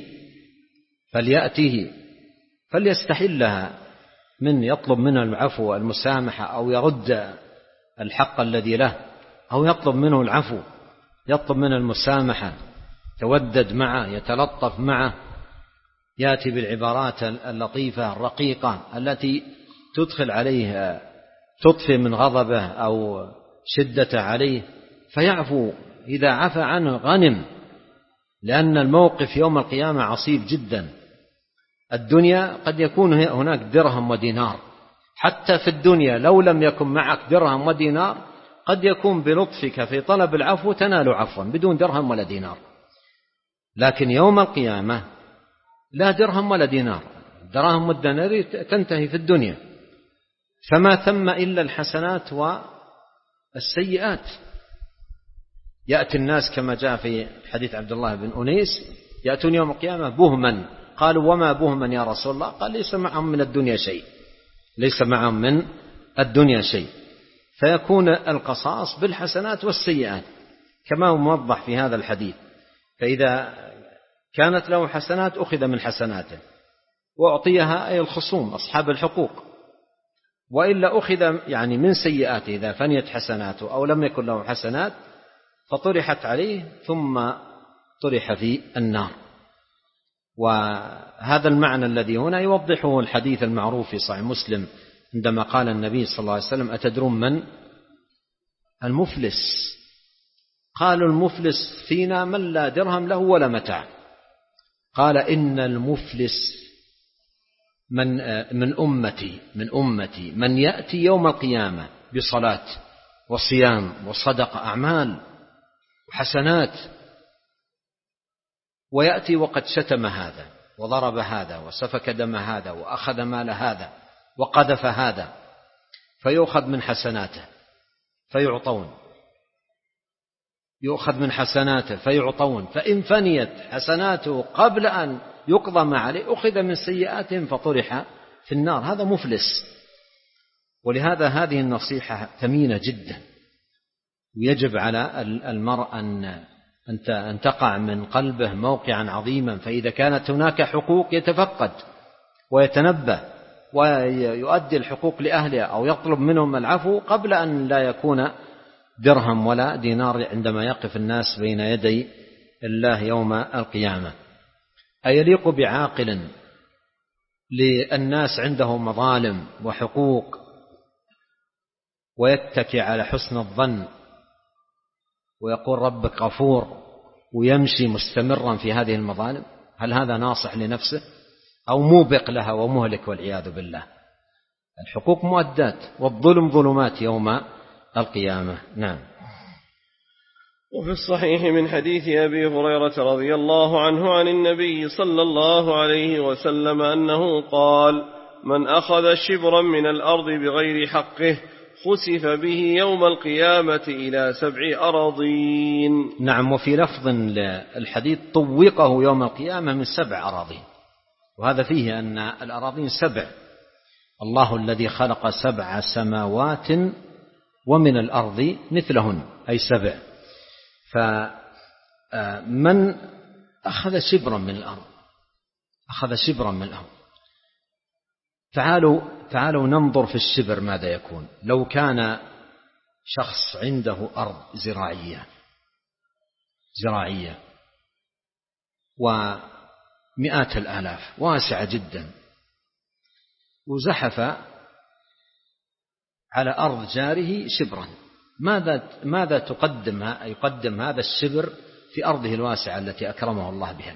فليأته فليستحلها، من يطلب منه العفو والمسامحة أو يرد الحق الذي له، أو يطلب منه العفو، يطلب منه المسامحة، تودد معه، يتلطف معه، يأتي بالعبارات اللطيفة الرقيقة التي تدخل عليه، تطفي من غضبه أو شدته عليه، فيعفو. إذا عفى عنه غنم، لأن الموقف يوم القيامة عصيب جدا. الدنيا قد يكون هناك درهم ودينار، حتى في الدنيا لو لم يكن معك درهم ودينار قد يكون بلطفك في طلب العفو تنال عفوا بدون درهم ولا دينار. لكن يوم القيامة لا درهم ولا دينار، الدراهم والدنانير تنتهي في الدنيا، فما ثم إلا الحسنات والسيئات. يأتي الناس كما جاء في حديث عبد الله بن أنيس: يأتون يوم القيامة بهما. قالوا: وما بهما يا رسول الله؟ قال: ليس معهم من الدنيا شيء ليس معهم من الدنيا شيء. فيكون القصاص بالحسنات والسيئات كما هو موضح في هذا الحديث. فإذا كانت له حسنات أخذ من حسناته وأعطيها أي الخصوم أصحاب الحقوق، وإلا أخذ يعني من سيئاته إذا فنيت حسناته أو لم يكن له حسنات فطرحت عليه ثم طرح في النار. وهذا المعنى الذي هنا يوضحه الحديث المعروف في صحيح مسلم عندما قال النبي صلى الله عليه وسلم: أتدرون من المفلس؟ قالوا: المفلس فينا من لا درهم له ولا متاع. قال: إن المفلس من من أمتي من أمتي من يأتي يوم القيامة بصلاة وصيام وصدقة، أعمال وحسنات، ويأتي وقد شتم هذا وضرب هذا وسفك دم هذا وأخذ مال هذا وقذف هذا، فيؤخذ من حسناته فيعطون، يؤخذ من حسناته فيعطون، فإن فنيت حسناته قبل أن يقضى ما عليه أخذ من سيئاتهم فطرح في النار. هذا مفلس. ولهذا هذه النصيحة ثمينة جدا، ويجب على المرء أن أن تقع من قلبه موقعا عظيما. فإذا كانت هناك حقوق يتفقد ويتنبه ويؤدي الحقوق لأهلها أو يطلب منهم العفو قبل أن لا يكون درهم ولا دينار عندما يقف الناس بين يدي الله يوم القيامة. أيليق بعاقل للناس عنده مظالم وحقوق ويتكي على حسن الظن ويقول ربك غفور ويمشي مستمرا في هذه المظالم؟ هل هذا ناصح لنفسه أو موبق لها ومهلك والعياذ بالله؟ الحقوق مؤدات والظلم ظلمات يوم القيامة. نعم. وفي الصحيح من حديث أبي هريرة رضي الله عنه عن النبي صلى الله عليه وسلم أنه قال: من أخذ شبرا من الأرض بغير حقه خسف به يوم القيامة إلى سبع أراضين. نعم. وفي لفظ الحديث: طوقه يوم القيامة من سبع أراضين. وهذا فيه أن الأراضين سبع، الله الذي خلق سبع سماوات ومن الأرض مثلهن، أي سبع. فمن أخذ شبرا من الأرض أخذ شبرا من الأرض تعالوا تعالوا ننظر في الشبر ماذا يكون لو كان شخص عنده أرض زراعية زراعية ومئات الآلاف واسعة جدا، وزحف على أرض جاره شبرا، ماذا ماذا تقدم يقدم هذا الشبر في أرضه الواسعة التي أكرمه الله بها؟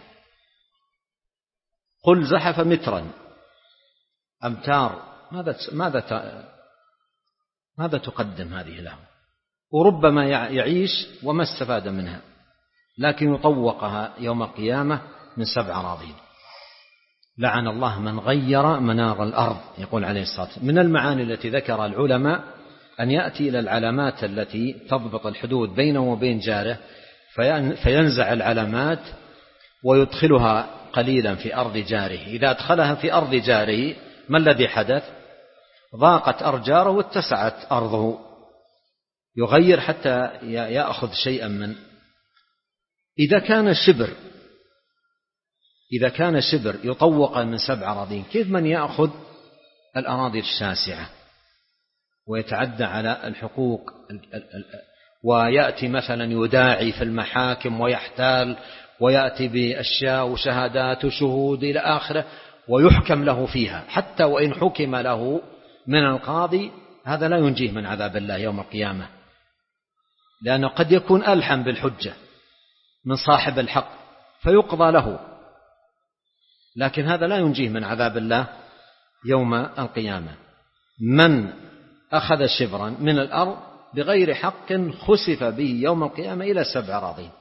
قل زحف مترا أمتار، ماذا ماذا ماذا تقدم هذه له؟ وربما يعيش وما استفاد منها، لكن يطوقها يوم القيامة من سبع أراضين. لعن الله من غير منار الأرض، يقول عليه الصلاة والسلام. من المعاني التي ذكر العلماء أن يأتي إلى العلامات التي تضبط الحدود بينه وبين جاره فينزع العلامات ويدخلها قليلا في أرض جاره. إذا أدخلها في أرض جاره ما الذي حدث؟ ضاقت أرض جاره واتسعت أرضه، يغير حتى يأخذ شيئا من. إذا كان شبر إذا كان شبر يطوق من سبع أراضين، كيف من يأخذ الأراضي الشاسعة ويتعدى على الحقوق ويأتي مثلا يداعي في المحاكم ويحتال ويأتي بأشياء وشهادات وشهود إلى آخره ويحكم له فيها، حتى وإن حكم له من القاضي هذا لا ينجيه من عذاب الله يوم القيامة، لأنه قد يكون ألحم بالحجة من صاحب الحق فيقضى له، لكن هذا لا ينجيه من عذاب الله يوم القيامة. من أخذ شبرا من الأرض بغير حق خسف به يوم القيامة إلى سبع أراضين.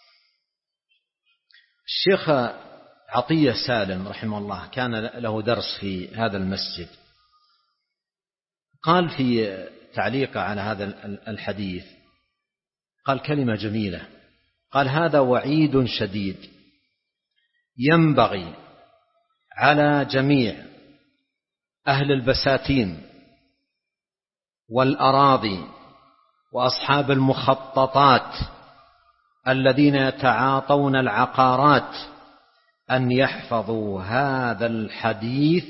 الشيخ عطية سالم رحمه الله كان له درس في هذا المسجد، قال في تعليقه على هذا الحديث قال كلمة جميلة، قال هذا وعيد شديد ينبغي على جميع أهل البساتين والأراضي وأصحاب المخططات الذين يتعاطون العقارات أن يحفظوا هذا الحديث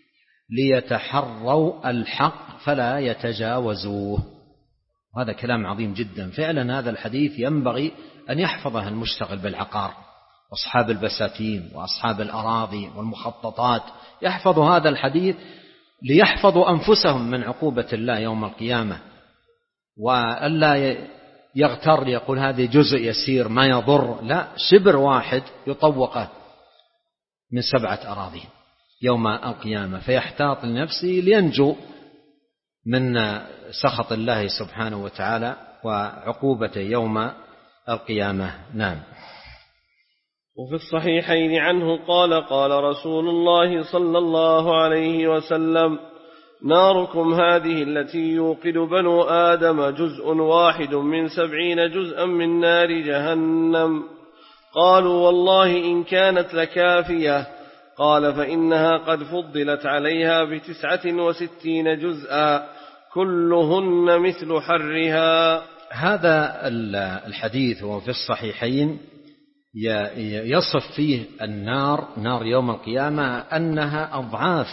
ليتحروا الحق فلا يتجاوزوه. هذا كلام عظيم جدا، فعلا هذا الحديث ينبغي أن يحفظه المشتغل بالعقار وأصحاب البساتين وأصحاب الأراضي والمخططات، يحفظوا هذا الحديث ليحفظوا أنفسهم من عقوبة الله يوم القيامة، وألا يغتر يقول هذه جزء يسير ما يضر، لا، شبر واحد يطوقه من سبعة أراضي يوم القيامة، فيحتاط لنفسه لينجو من سخط الله سبحانه وتعالى وعقوبته يوم القيامة. نعم. وفي الصحيحين عنه قال قال رسول الله صلى الله عليه وسلم ناركم هذه التي يوقد بنو آدم جزء واحد من سبعين جزءا من نار جهنم. قالوا والله إن كانت لكافية، قال فإنها قد فضلت عليها بتسعة وستين جزءا كلهن مثل حرها. هذا الحديث وفي الصحيحين يصف فيه النار نار يوم القيامة أنها أضعاف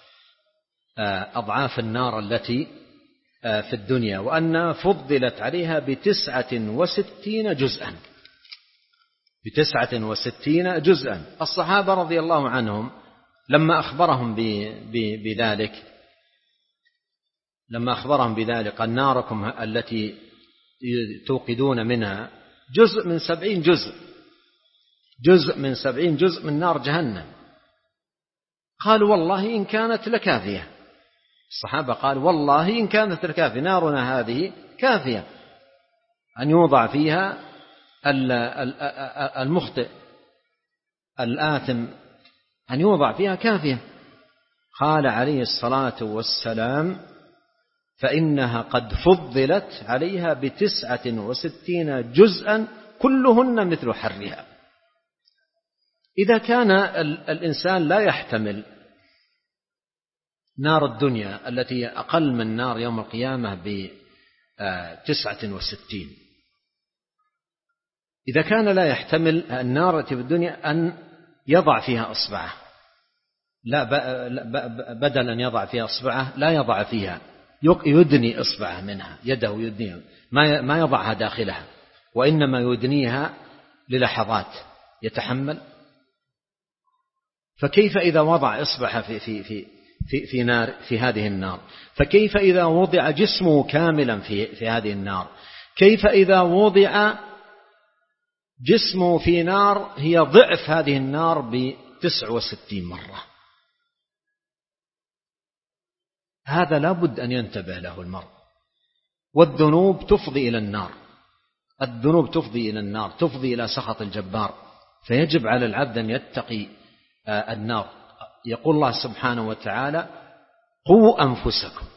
أضعاف النار التي في الدنيا، وأنها فضلت عليها بتسعة وستين جزءا بتسعة وستين جزءا. الصحابة رضي الله عنهم لما أخبرهم بذلك لما أخبرهم بذلك ناركم التي توقدون منها جزء من سبعين جزء جزء من سبعين جزء من نار جهنم، قالوا والله إن كانت لكافية. الصحابة قالوا والله إن كانت لكافية، نارنا هذه كافية أن يوضع فيها المخطئ الآثم، أن يوضع فيها كافية. قال عليه الصلاة والسلام فإنها قد فضلت عليها بتسعة وستين جزءا كلهن مثل حرها. إذا كان الإنسان لا يحتمل نار الدنيا التي أقل من نار يوم القيامة بتسعة وستين، إذا كان لا يحتمل النار التي في الدنيا أن يضع فيها أصبعه لا بدل أن يضع فيها إصبعه لا يضع فيها، يدني إصبعه منها، يده يدنيها، ما يضعها داخلها، وإنما يدنيها للحظات يتحمل. فكيف إذا وضع إصبعه في في في في في نار في هذه النار؟ فكيف إذا وضع جسمه كاملا في في هذه النار؟ كيف إذا وضع جسمه في نار هي ضعف هذه النار بتسع وستين مرة؟ هذا لا بد أن ينتبه له المرء. والذنوب تفضي إلى النار، الذنوب تفضي إلى النار، تفضي إلى سخط الجبار، فيجب على العبد أن يتقي النار. يقول الله سبحانه وتعالى: قوا أنفسكم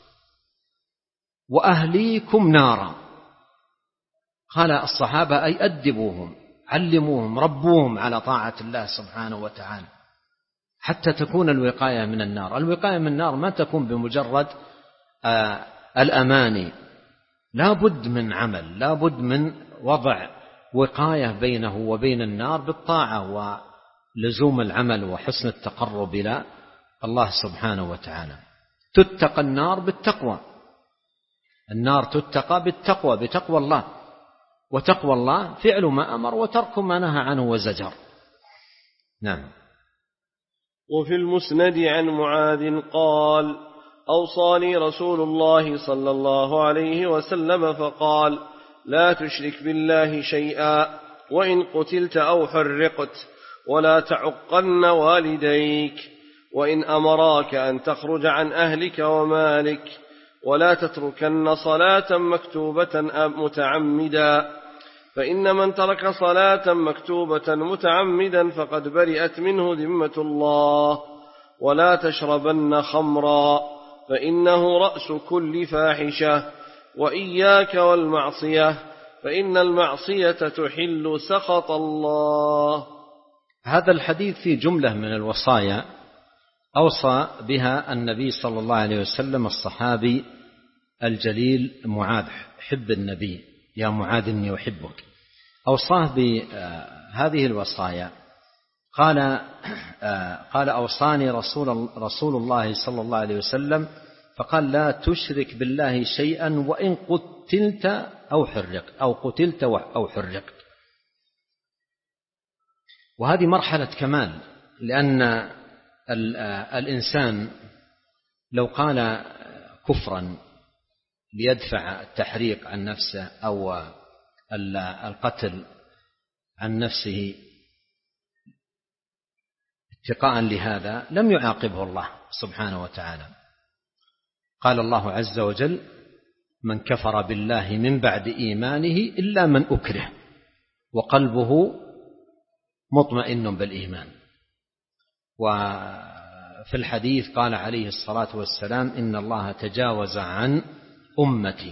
وأهليكم نارا. قال الصحابة: أي أدبوهم، علموهم، ربوهم على طاعة الله سبحانه وتعالى حتى تكون الوقاية من النار. الوقاية من النار ما تكون بمجرد آه الأماني، لا بد من عمل، لا بد من وضع وقاية بينه وبين النار بالطاعة ولزوم العمل وحسن التقرب إلى الله سبحانه وتعالى. تتقى النار بالتقوى، النار تتقى بالتقوى، بتقوى الله، وتقوى الله فعل ما أمر وترك ما نهى عنه وزجر. نعم. وفي المسند عن معاذ قال: أوصاني رسول الله صلى الله عليه وسلم فقال: لا تشرك بالله شيئا، وإن قتلت أو حرقت، ولا تعقن والديك، وإن أمراك أن تخرج عن أهلك ومالك، ولا تتركن صلاة مكتوبة متعمدا، فإن من ترك صلاة مكتوبة متعمدا فقد برئت منه ذمة الله. ولا تشربن خمرا، فإنه رأس كل فاحشة، وإياك والمعصية، فإن المعصية تحل سخط الله. هذا الحديث فيه جملة من الوصايا أوصى بها النبي صلى الله عليه وسلم الصحابي الجليل معاذ حب النبي: يا معاذ إني أحبك. أوصاه بهذه الوصايا، قال قال أوصاني رسول رسول الله صلى الله عليه وسلم فقال: لا تشرك بالله شيئا، وإن قتلت أو حرق أو قتلت أو حرق. وهذه مرحلة كمال، لأن الإنسان لو قال كفرا ليدفع التحريق عن نفسه أو القتل عن نفسه اتقاء لهذا لم يعاقبه الله سبحانه وتعالى. قال الله عز وجل: من كفر بالله من بعد إيمانه إلا من أكره وقلبه مطمئن بالإيمان. وفي الحديث قال عليه الصلاة والسلام: إن الله تجاوز عن أمتي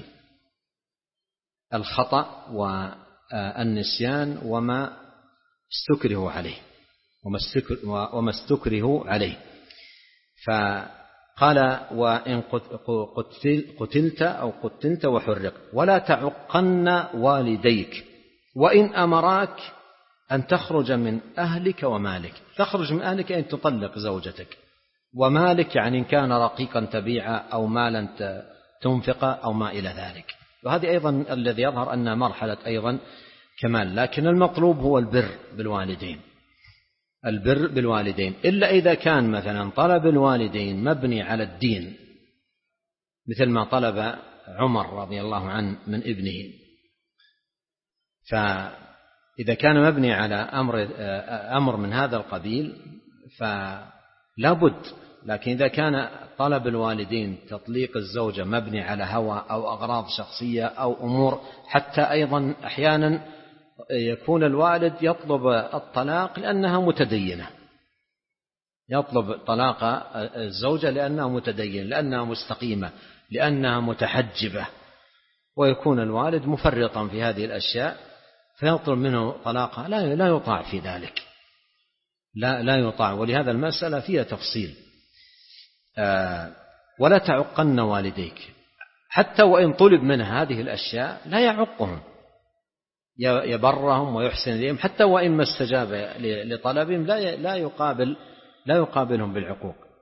الخطأ والنسيان وما استكره عليه وما استكره عليه. فقال: وإن قتلت أو قتلت وحرق، ولا تعقن والديك، وإن أمراك أن تخرج من أهلك ومالك. تخرج من أهلك أن تطلق زوجتك، ومالك يعني إن كان رقيقا تبيعا أو مالا تنفق أو ما إلى ذلك. وهذه أيضا الذي يظهر أنها مرحلة أيضا كمال، لكن المطلوب هو البر بالوالدين، البر بالوالدين، إلا إذا كان مثلا طلب الوالدين مبني على الدين، مثل ما طلب عمر رضي الله عنه من ابنه. فإذا كان مبني على أمر, أمر من هذا القبيل فلا بد. لكن إذا كان طلب الوالدين تطليق الزوجة مبني على هوى أو أغراض شخصية أو أمور، حتى أيضا أحيانا يكون الوالد يطلب الطلاق لأنها متدينة، يطلب طلاق الزوجة لأنها متدينة، لأنها مستقيمة، لأنها متحجبة، ويكون الوالد مفرطا في هذه الأشياء فيطلب منه طلاقها. لا لا يطاع في ذلك، لا لا يطاع. ولهذا المسألة فيها تفصيل. آه ولا تعقن والديك، حتى وإن طلب منه هذه الأشياء لا يعقهم، يبرهم ويحسن إليهم، حتى وإن ما استجاب لطلبهم لا لا يقابل لا يقابلهم بالعقوق.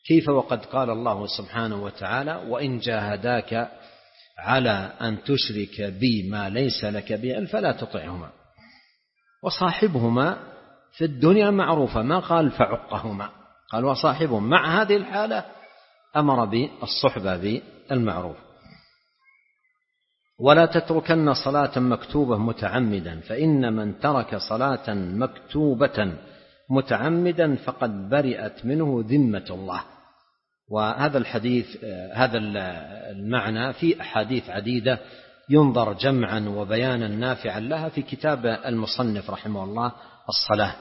كيف وقد قال الله سبحانه وتعالى: وإن جاهداك على أن تشرك بي ما ليس لك به فلا تطعهما وصاحبهما في الدنيا معروفة، ما قال فعقهما، قال وصاحبهم. مع هذه الحالة أمر بالصحبة بالمعروف. ولا تتركن صلاة مكتوبة متعمدا، فإن من ترك صلاة مكتوبة متعمدا فقد برئت منه ذمة الله. وهذا الحديث هذا المعنى في أحاديث عديدة ينظر جمعا وبيانا نافعا لها في كتاب المصنف رحمه الله الصلاة.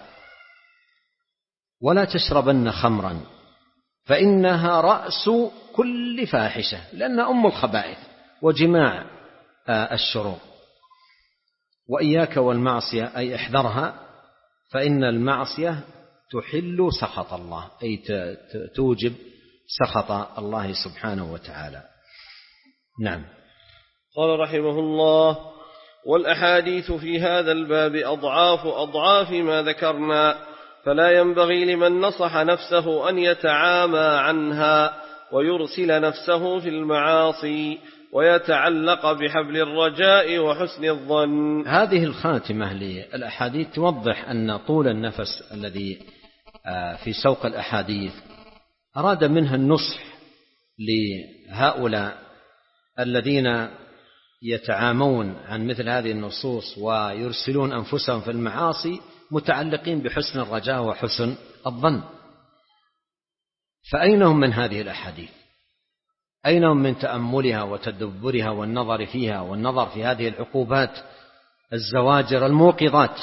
ولا تشربن خمرا فإنها رأس كل فاحشة، لأنها أم الخبائث وجماع الشرور. وإياك والمعصية، أي احذرها، فإن المعصية تحل سخط الله، أي توجب سخط الله سبحانه وتعالى. نعم. قال رحمه الله: والأحاديث في هذا الباب أضعاف أضعاف ما ذكرنا، فلا ينبغي لمن نصح نفسه أن يتعامى عنها ويرسل نفسه في المعاصي ويتعلق بحبل الرجاء وحسن الظن. هذه الخاتمة للأحاديث توضح أن طول النفس الذي في سوق الأحاديث أراد منها النصح لهؤلاء الذين يتعامون عن مثل هذه النصوص ويرسلون أنفسهم في المعاصي متعلقين بحسن الرجاء وحسن الظن. فأين هم من هذه الأحاديث؟ أين هم من تأملها وتدبرها والنظر فيها والنظر في هذه العقوبات الزواجر الموقظات؟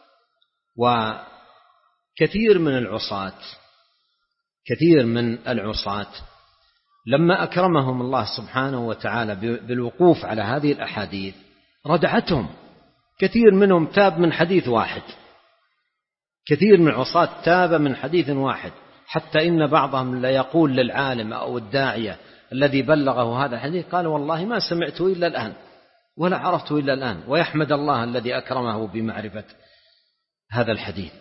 وكثير من العصاة كثير من العصاة لما أكرمهم الله سبحانه وتعالى بالوقوف على هذه الأحاديث ردعتهم. كثير منهم تاب من حديث واحد، كثير من العصاة تاب من حديث واحد، حتى إن بعضهم لا يقول للعالم أو الداعية الذي بلغه هذا الحديث قال: والله ما سمعته إلا الآن ولا عرفته إلا الآن، ويحمد الله الذي أكرمه بمعرفة هذا الحديث.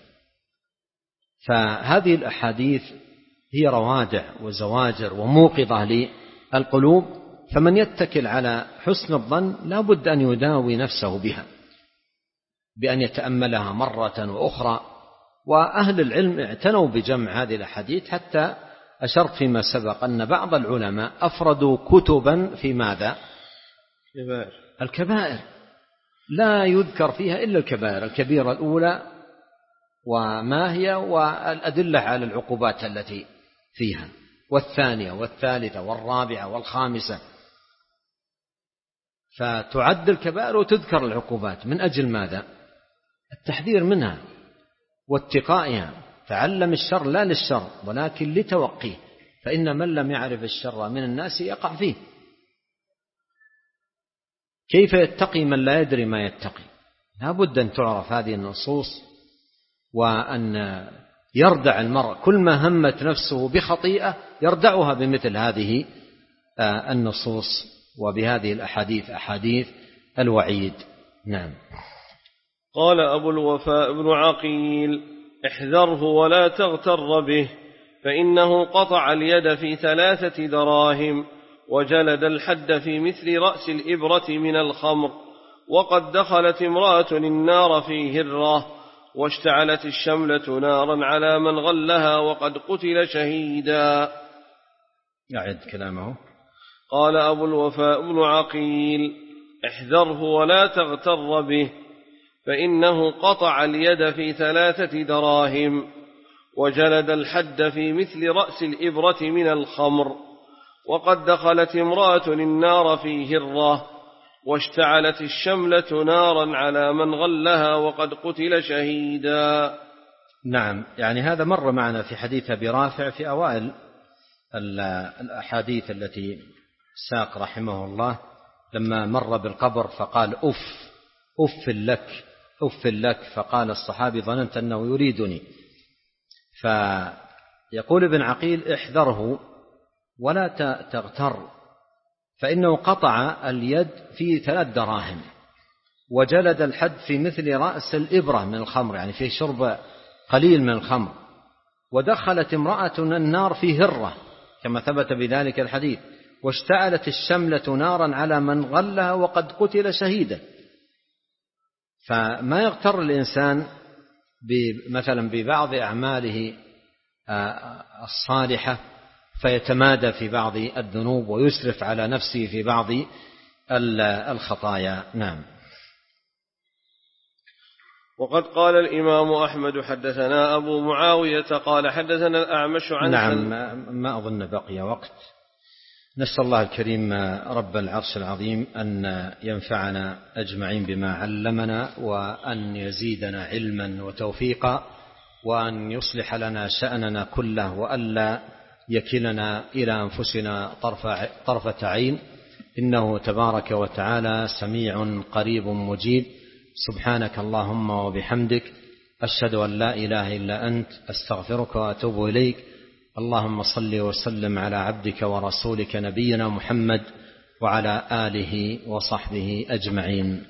فهذه الأحاديث هي روادع وزواجر وموقظة للقلوب، فمن يتكل على حسن الظن لا بد أن يداوي نفسه بها بأن يتأملها مرة وأخرى. وأهل العلم اعتنوا بجمع هذه الأحاديث، حتى أشرت فيما سبق أن بعض العلماء أفردوا كتبا في ماذا؟ كبائر. الكبائر لا يذكر فيها إلا الكبائر، الكبيرة الأولى وما هي والأدلة على العقوبات التي فيها، والثانية والثالثة والرابعة والخامسة، فتعد الكبائر وتذكر العقوبات. من أجل ماذا؟ التحذير منها واتقائها. تعلم الشر لا للشر ولكن لتوقيه، فإن من لم يعرف الشر من الناس يقع فيه. كيف يتقي من لا يدري ما يتقي؟ لا بد أن تعرف هذه النصوص، وأن يردع المرء كل ما همت نفسه بخطيئة يردعها بمثل هذه النصوص وبهذه الأحاديث، أحاديث الوعيد. نعم. قال أبو الوفاء بن عقيل: احذره ولا تغتر به، فإنه قطع اليد في ثلاثة دراهم، وجلد الحد في مثل رأس الإبرة من الخمر، وقد دخلت امرأة النار في هرة، واشتعلت الشملة نارا على من غلها، وقد قتل شهيدا. أعد كلامه. قال أبو الوفاء بن عقيل: احذره ولا تغتر به، فإنه قطع اليد في ثلاثة دراهم، وجلد الحد في مثل رأس الإبرة من الخمر، وقد دخلت امرأة النار في هرة، واشتعلت الشملة نارا على من غلها، وقد قتل شهيدا. نعم، يعني هذا مر معنا في حديث أبي رافع في أوائل الأحاديث التي ساق رحمه الله، لما مر بالقبر فقال: أف أف لك أف لك، فقال الصحابي: ظننت أنه يريدني. فيقول ابن عقيل: احذره ولا تغتر، فإنه قطع اليد في ثلاث دراهم، وجلد الحد في مثل رأس الإبرة من الخمر، يعني فيه شرب قليل من الخمر، ودخلت امرأة النار في هرة، كما ثبت بذلك الحديث. واشتعلت الشملة نارا على من غلها وقد قتل شهيدا. فما يغتر الإنسان مثلا ببعض أعماله الصالحة فيتمادى في بعض الذنوب ويسرف على نفسه في بعض الخطايا. نعم. وقد قال الإمام أحمد حدثنا أبو معاوية قال حدثنا الأعمش عن نعم. ما أظن بقي وقت. نسأل الله الكريم رب العرش العظيم أن ينفعنا أجمعين بما علمنا، وأن يزيدنا علما وتوفيقا، وأن يصلح لنا شأننا كله، وألا يكلنا إلى أنفسنا طرفة عين، إنه تبارك وتعالى سميع قريب مجيب. سبحانك اللهم وبحمدك، أشهد أن لا إله إلا أنت، أستغفرك وأتوب إليك. اللهم صل وسلم على عبدك ورسولك نبينا محمد وعلى آله وصحبه أجمعين.